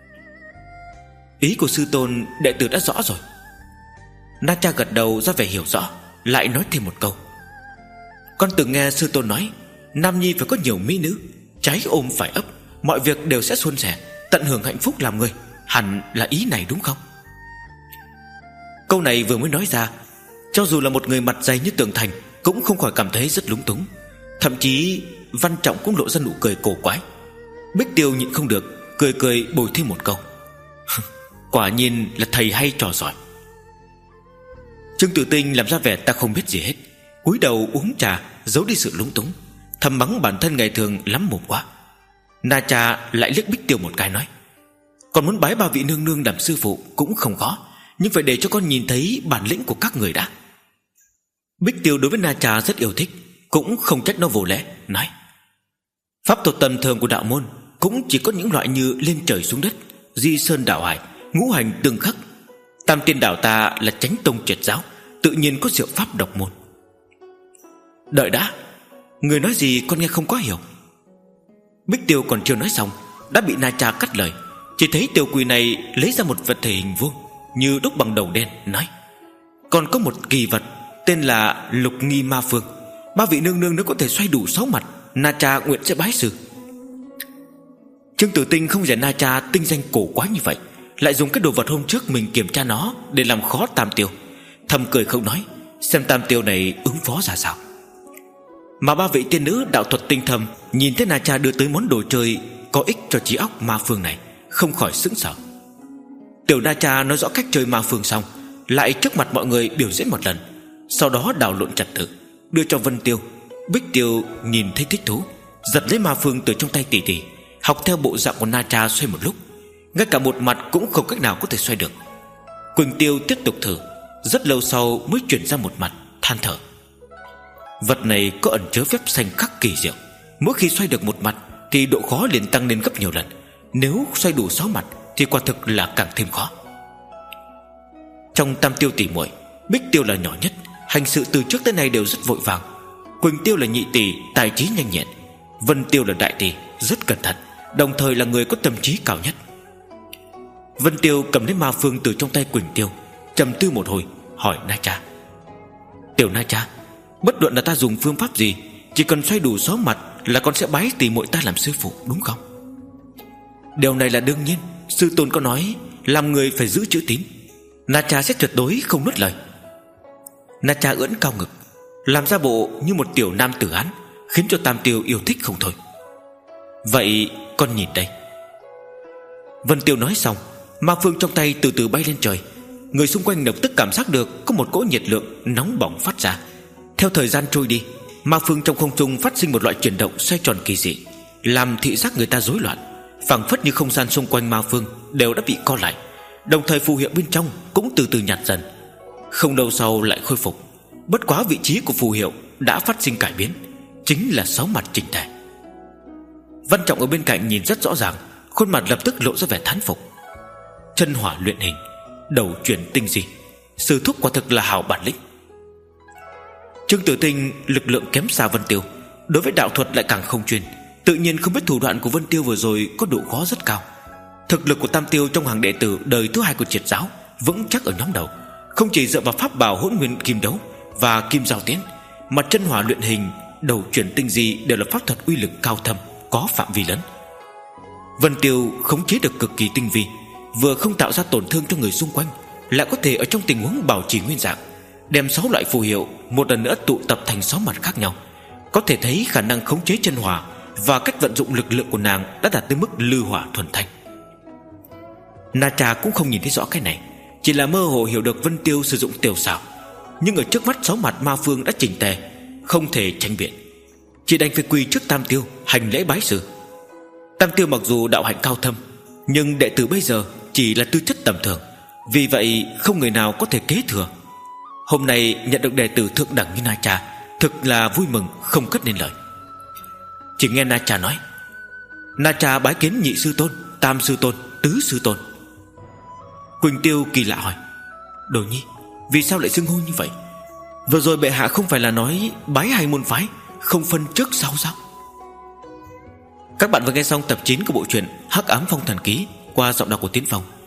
Ý của sư tôn đệ tử đã rõ rồi. Na Cha gật đầu ra vẻ hiểu rõ, lại nói thêm một câu: Con từng nghe sư tôn nói, nam nhi phải có nhiều mỹ nữ, trái ôm phải ấp, mọi việc đều sẽ suôn sẻ, tận hưởng hạnh phúc làm người. Hẳn là ý này đúng không? Câu này vừa mới nói ra, cho dù là một người mặt dày như tường thành cũng không khỏi cảm thấy rất lúng túng. Thậm chí Văn Trọng cũng lộ ra nụ cười cổ quái. Bích Tiêu nhịn không được, cười cười bồi thêm một câu: Quả nhiên là thầy hay trò giỏi. Trương Tử Tinh làm ra vẻ ta không biết gì hết, cúi đầu uống trà, giấu đi sự lúng túng, thầm mắng bản thân ngày thường lắm mồm quá. Na Cha lại liếc Bích Tiêu một cái nói: Còn muốn bái ba vị nương nương làm sư phụ cũng không khó, nhưng phải để cho con nhìn thấy bản lĩnh của các người đã. Bích Tiêu đối với Na Cha rất yêu thích, cũng không trách nó vô lễ, nói: Pháp thuật tầm thường của đạo môn cũng chỉ có những loại như lên trời xuống đất, di sơn đảo hải, ngũ hành tương khắc. Tam tiên đảo ta là chánh tông triệt giáo, tự nhiên có diệu pháp độc môn. Đợi đã, người nói gì con nghe không có hiểu. Bích Tiêu còn chưa nói xong đã bị Na Cha cắt lời. Chỉ thấy tiểu quỷ này lấy ra một vật thể hình vuông như đúc bằng đầu đen, nói: Còn có một kỳ vật tên là Lục Nghi Ma Phương, ba vị nương nương nếu có thể xoay đủ sáu mặt, Na Cha nguyện sẽ bái sư. Trương Tử Tinh không dè Na Cha tinh danh cổ quá như vậy, lại dùng cái đồ vật hôm trước mình kiểm tra nó để làm khó Tam Tiêu, thầm cười không nói, xem Tam Tiêu này ứng phó ra sao. Mà ba vị tiên nữ đạo thuật tinh thâm nhìn thấy Na Cha đưa tới món đồ chơi có ích cho trí óc ma phương này, không khỏi sững sờ. Tiểu Na Cha nói rõ cách chơi ma phương xong, lại trước mặt mọi người biểu diễn một lần, sau đó đảo lộn trật tự, đưa cho Vân Tiêu. Bích Tiêu nhìn thấy thích thú, giật lấy ma phương từ trong tay tỷ tỷ, học theo bộ dạng của Na Cha xoay một lúc, ngay cả một mặt cũng không cách nào có thể xoay được. Quỳnh Tiêu tiếp tục thử, rất lâu sau mới chuyển ra một mặt, than thở: Vật này có ẩn chứa phép xanh khắc kỳ diệu, mỗi khi xoay được một mặt thì độ khó liền tăng lên gấp nhiều lần, nếu xoay đủ sáu mặt thì quả thực là càng thêm khó. Trong Tam Tiêu tỷ muội, Bích Tiêu là nhỏ nhất, hành sự từ trước tới nay đều rất vội vàng. Quỳnh Tiêu là nhị tỷ, tài trí nhanh nhẹn. Vân Tiêu là đại tỷ, rất cẩn thận, đồng thời là người có tâm trí cao nhất. Vân Tiêu cầm lấy ma phương từ trong tay Quỳnh Tiêu, trầm tư một hồi, hỏi Na Cha: Tiểu Na Cha, bất luận là ta dùng phương pháp gì, chỉ cần xoay đủ sáu mặt là con sẽ bái tỷ muội ta làm sư phụ, đúng không? Điều này là đương nhiên, sư tôn có nói làm người phải giữ chữ tín. Na Cha sẽ tuyệt đối không nuốt lời. Na Cha ưỡn cao ngực, làm ra bộ như một tiểu nam tử Hán, khiến cho Tam Tiêu yêu thích không thôi. Vậy con nhìn đây. Vân Tiêu nói xong, ma phương trong tay từ từ bay lên trời. Người xung quanh lập tức cảm giác được có một cỗ nhiệt lượng nóng bỏng phát ra. Theo thời gian trôi đi, ma phương trong không trung phát sinh một loại chuyển động xoay tròn kỳ dị, làm thị giác người ta rối loạn, phảng phất như không gian xung quanh ma phương đều đã bị co lại, đồng thời phù hiệu bên trong cũng từ từ nhạt dần. Không lâu sau lại khôi phục, bất quá vị trí của phù hiệu đã phát sinh cải biến, chính là sáu mặt chỉnh thể. Văn Trọng ở bên cạnh nhìn rất rõ ràng, khuôn mặt lập tức lộ ra vẻ thán phục. Chân hỏa luyện hình, đầu chuyển tinh di, sư thúc quả thực là hảo bản lĩnh. Trương Tử Tinh lực lượng kém xa Vân Tiêu, đối với đạo thuật lại càng không chuyên, tự nhiên không biết thủ đoạn của Vân Tiêu vừa rồi có độ khó rất cao. Thực lực của Tam Tiêu trong hàng đệ tử đời thứ hai của triệt giáo vững chắc ở nhóm đầu, không chỉ dựa vào pháp bảo hỗn nguyên kim đấu và kim giao tiến, mà chân hỏa luyện hình, đầu chuyển tinh di đều là pháp thuật uy lực cao thâm, có phạm vi lớn. Vân Tiêu khống chế được cực kỳ tinh vi, vừa không tạo ra tổn thương cho người xung quanh, lại có thể ở trong tình huống bảo trì nguyên dạng, đem sáu loại phù hiệu một lần nữa tụ tập thành sáu mặt khác nhau. Có thể thấy khả năng khống chế chân hỏa và cách vận dụng lực lượng của nàng đã đạt tới mức lư hỏa thuần thanh. Na Cha cũng không nhìn thấy rõ cái này, chỉ là mơ hồ hiểu được Vân Tiêu sử dụng tiểu xảo, Nhưng ở trước mắt sáu mặt ma phương đã chỉnh tề, không thể tranh biện, chỉ đành phải quỳ trước Tam Tiêu hành lễ bái sư. Tam Tiêu mặc dù đạo hạnh cao thâm, nhưng đệ tử bây giờ chỉ là tư chất tầm thường, vì vậy không người nào có thể kế thừa. Hôm nay nhận được đệ tử thượng đẳng như Na Cha, thực là vui mừng không cất nên lời. Chỉ nghe Na Cha nói: Na Cha bái kiến nhị sư tôn, tam sư tôn, tứ sư tôn. Quỳnh Tiêu kỳ lạ hỏi: Đồ Nhi, vì sao lại xưng hô như vậy? Vừa rồi bệ hạ không phải là nói bái hai môn phái, không phân trước sau sao? Các bạn vừa nghe xong tập chín của bộ truyện Hắc Ám Phong Thần Ký qua giọng đọc của Tiến Phong.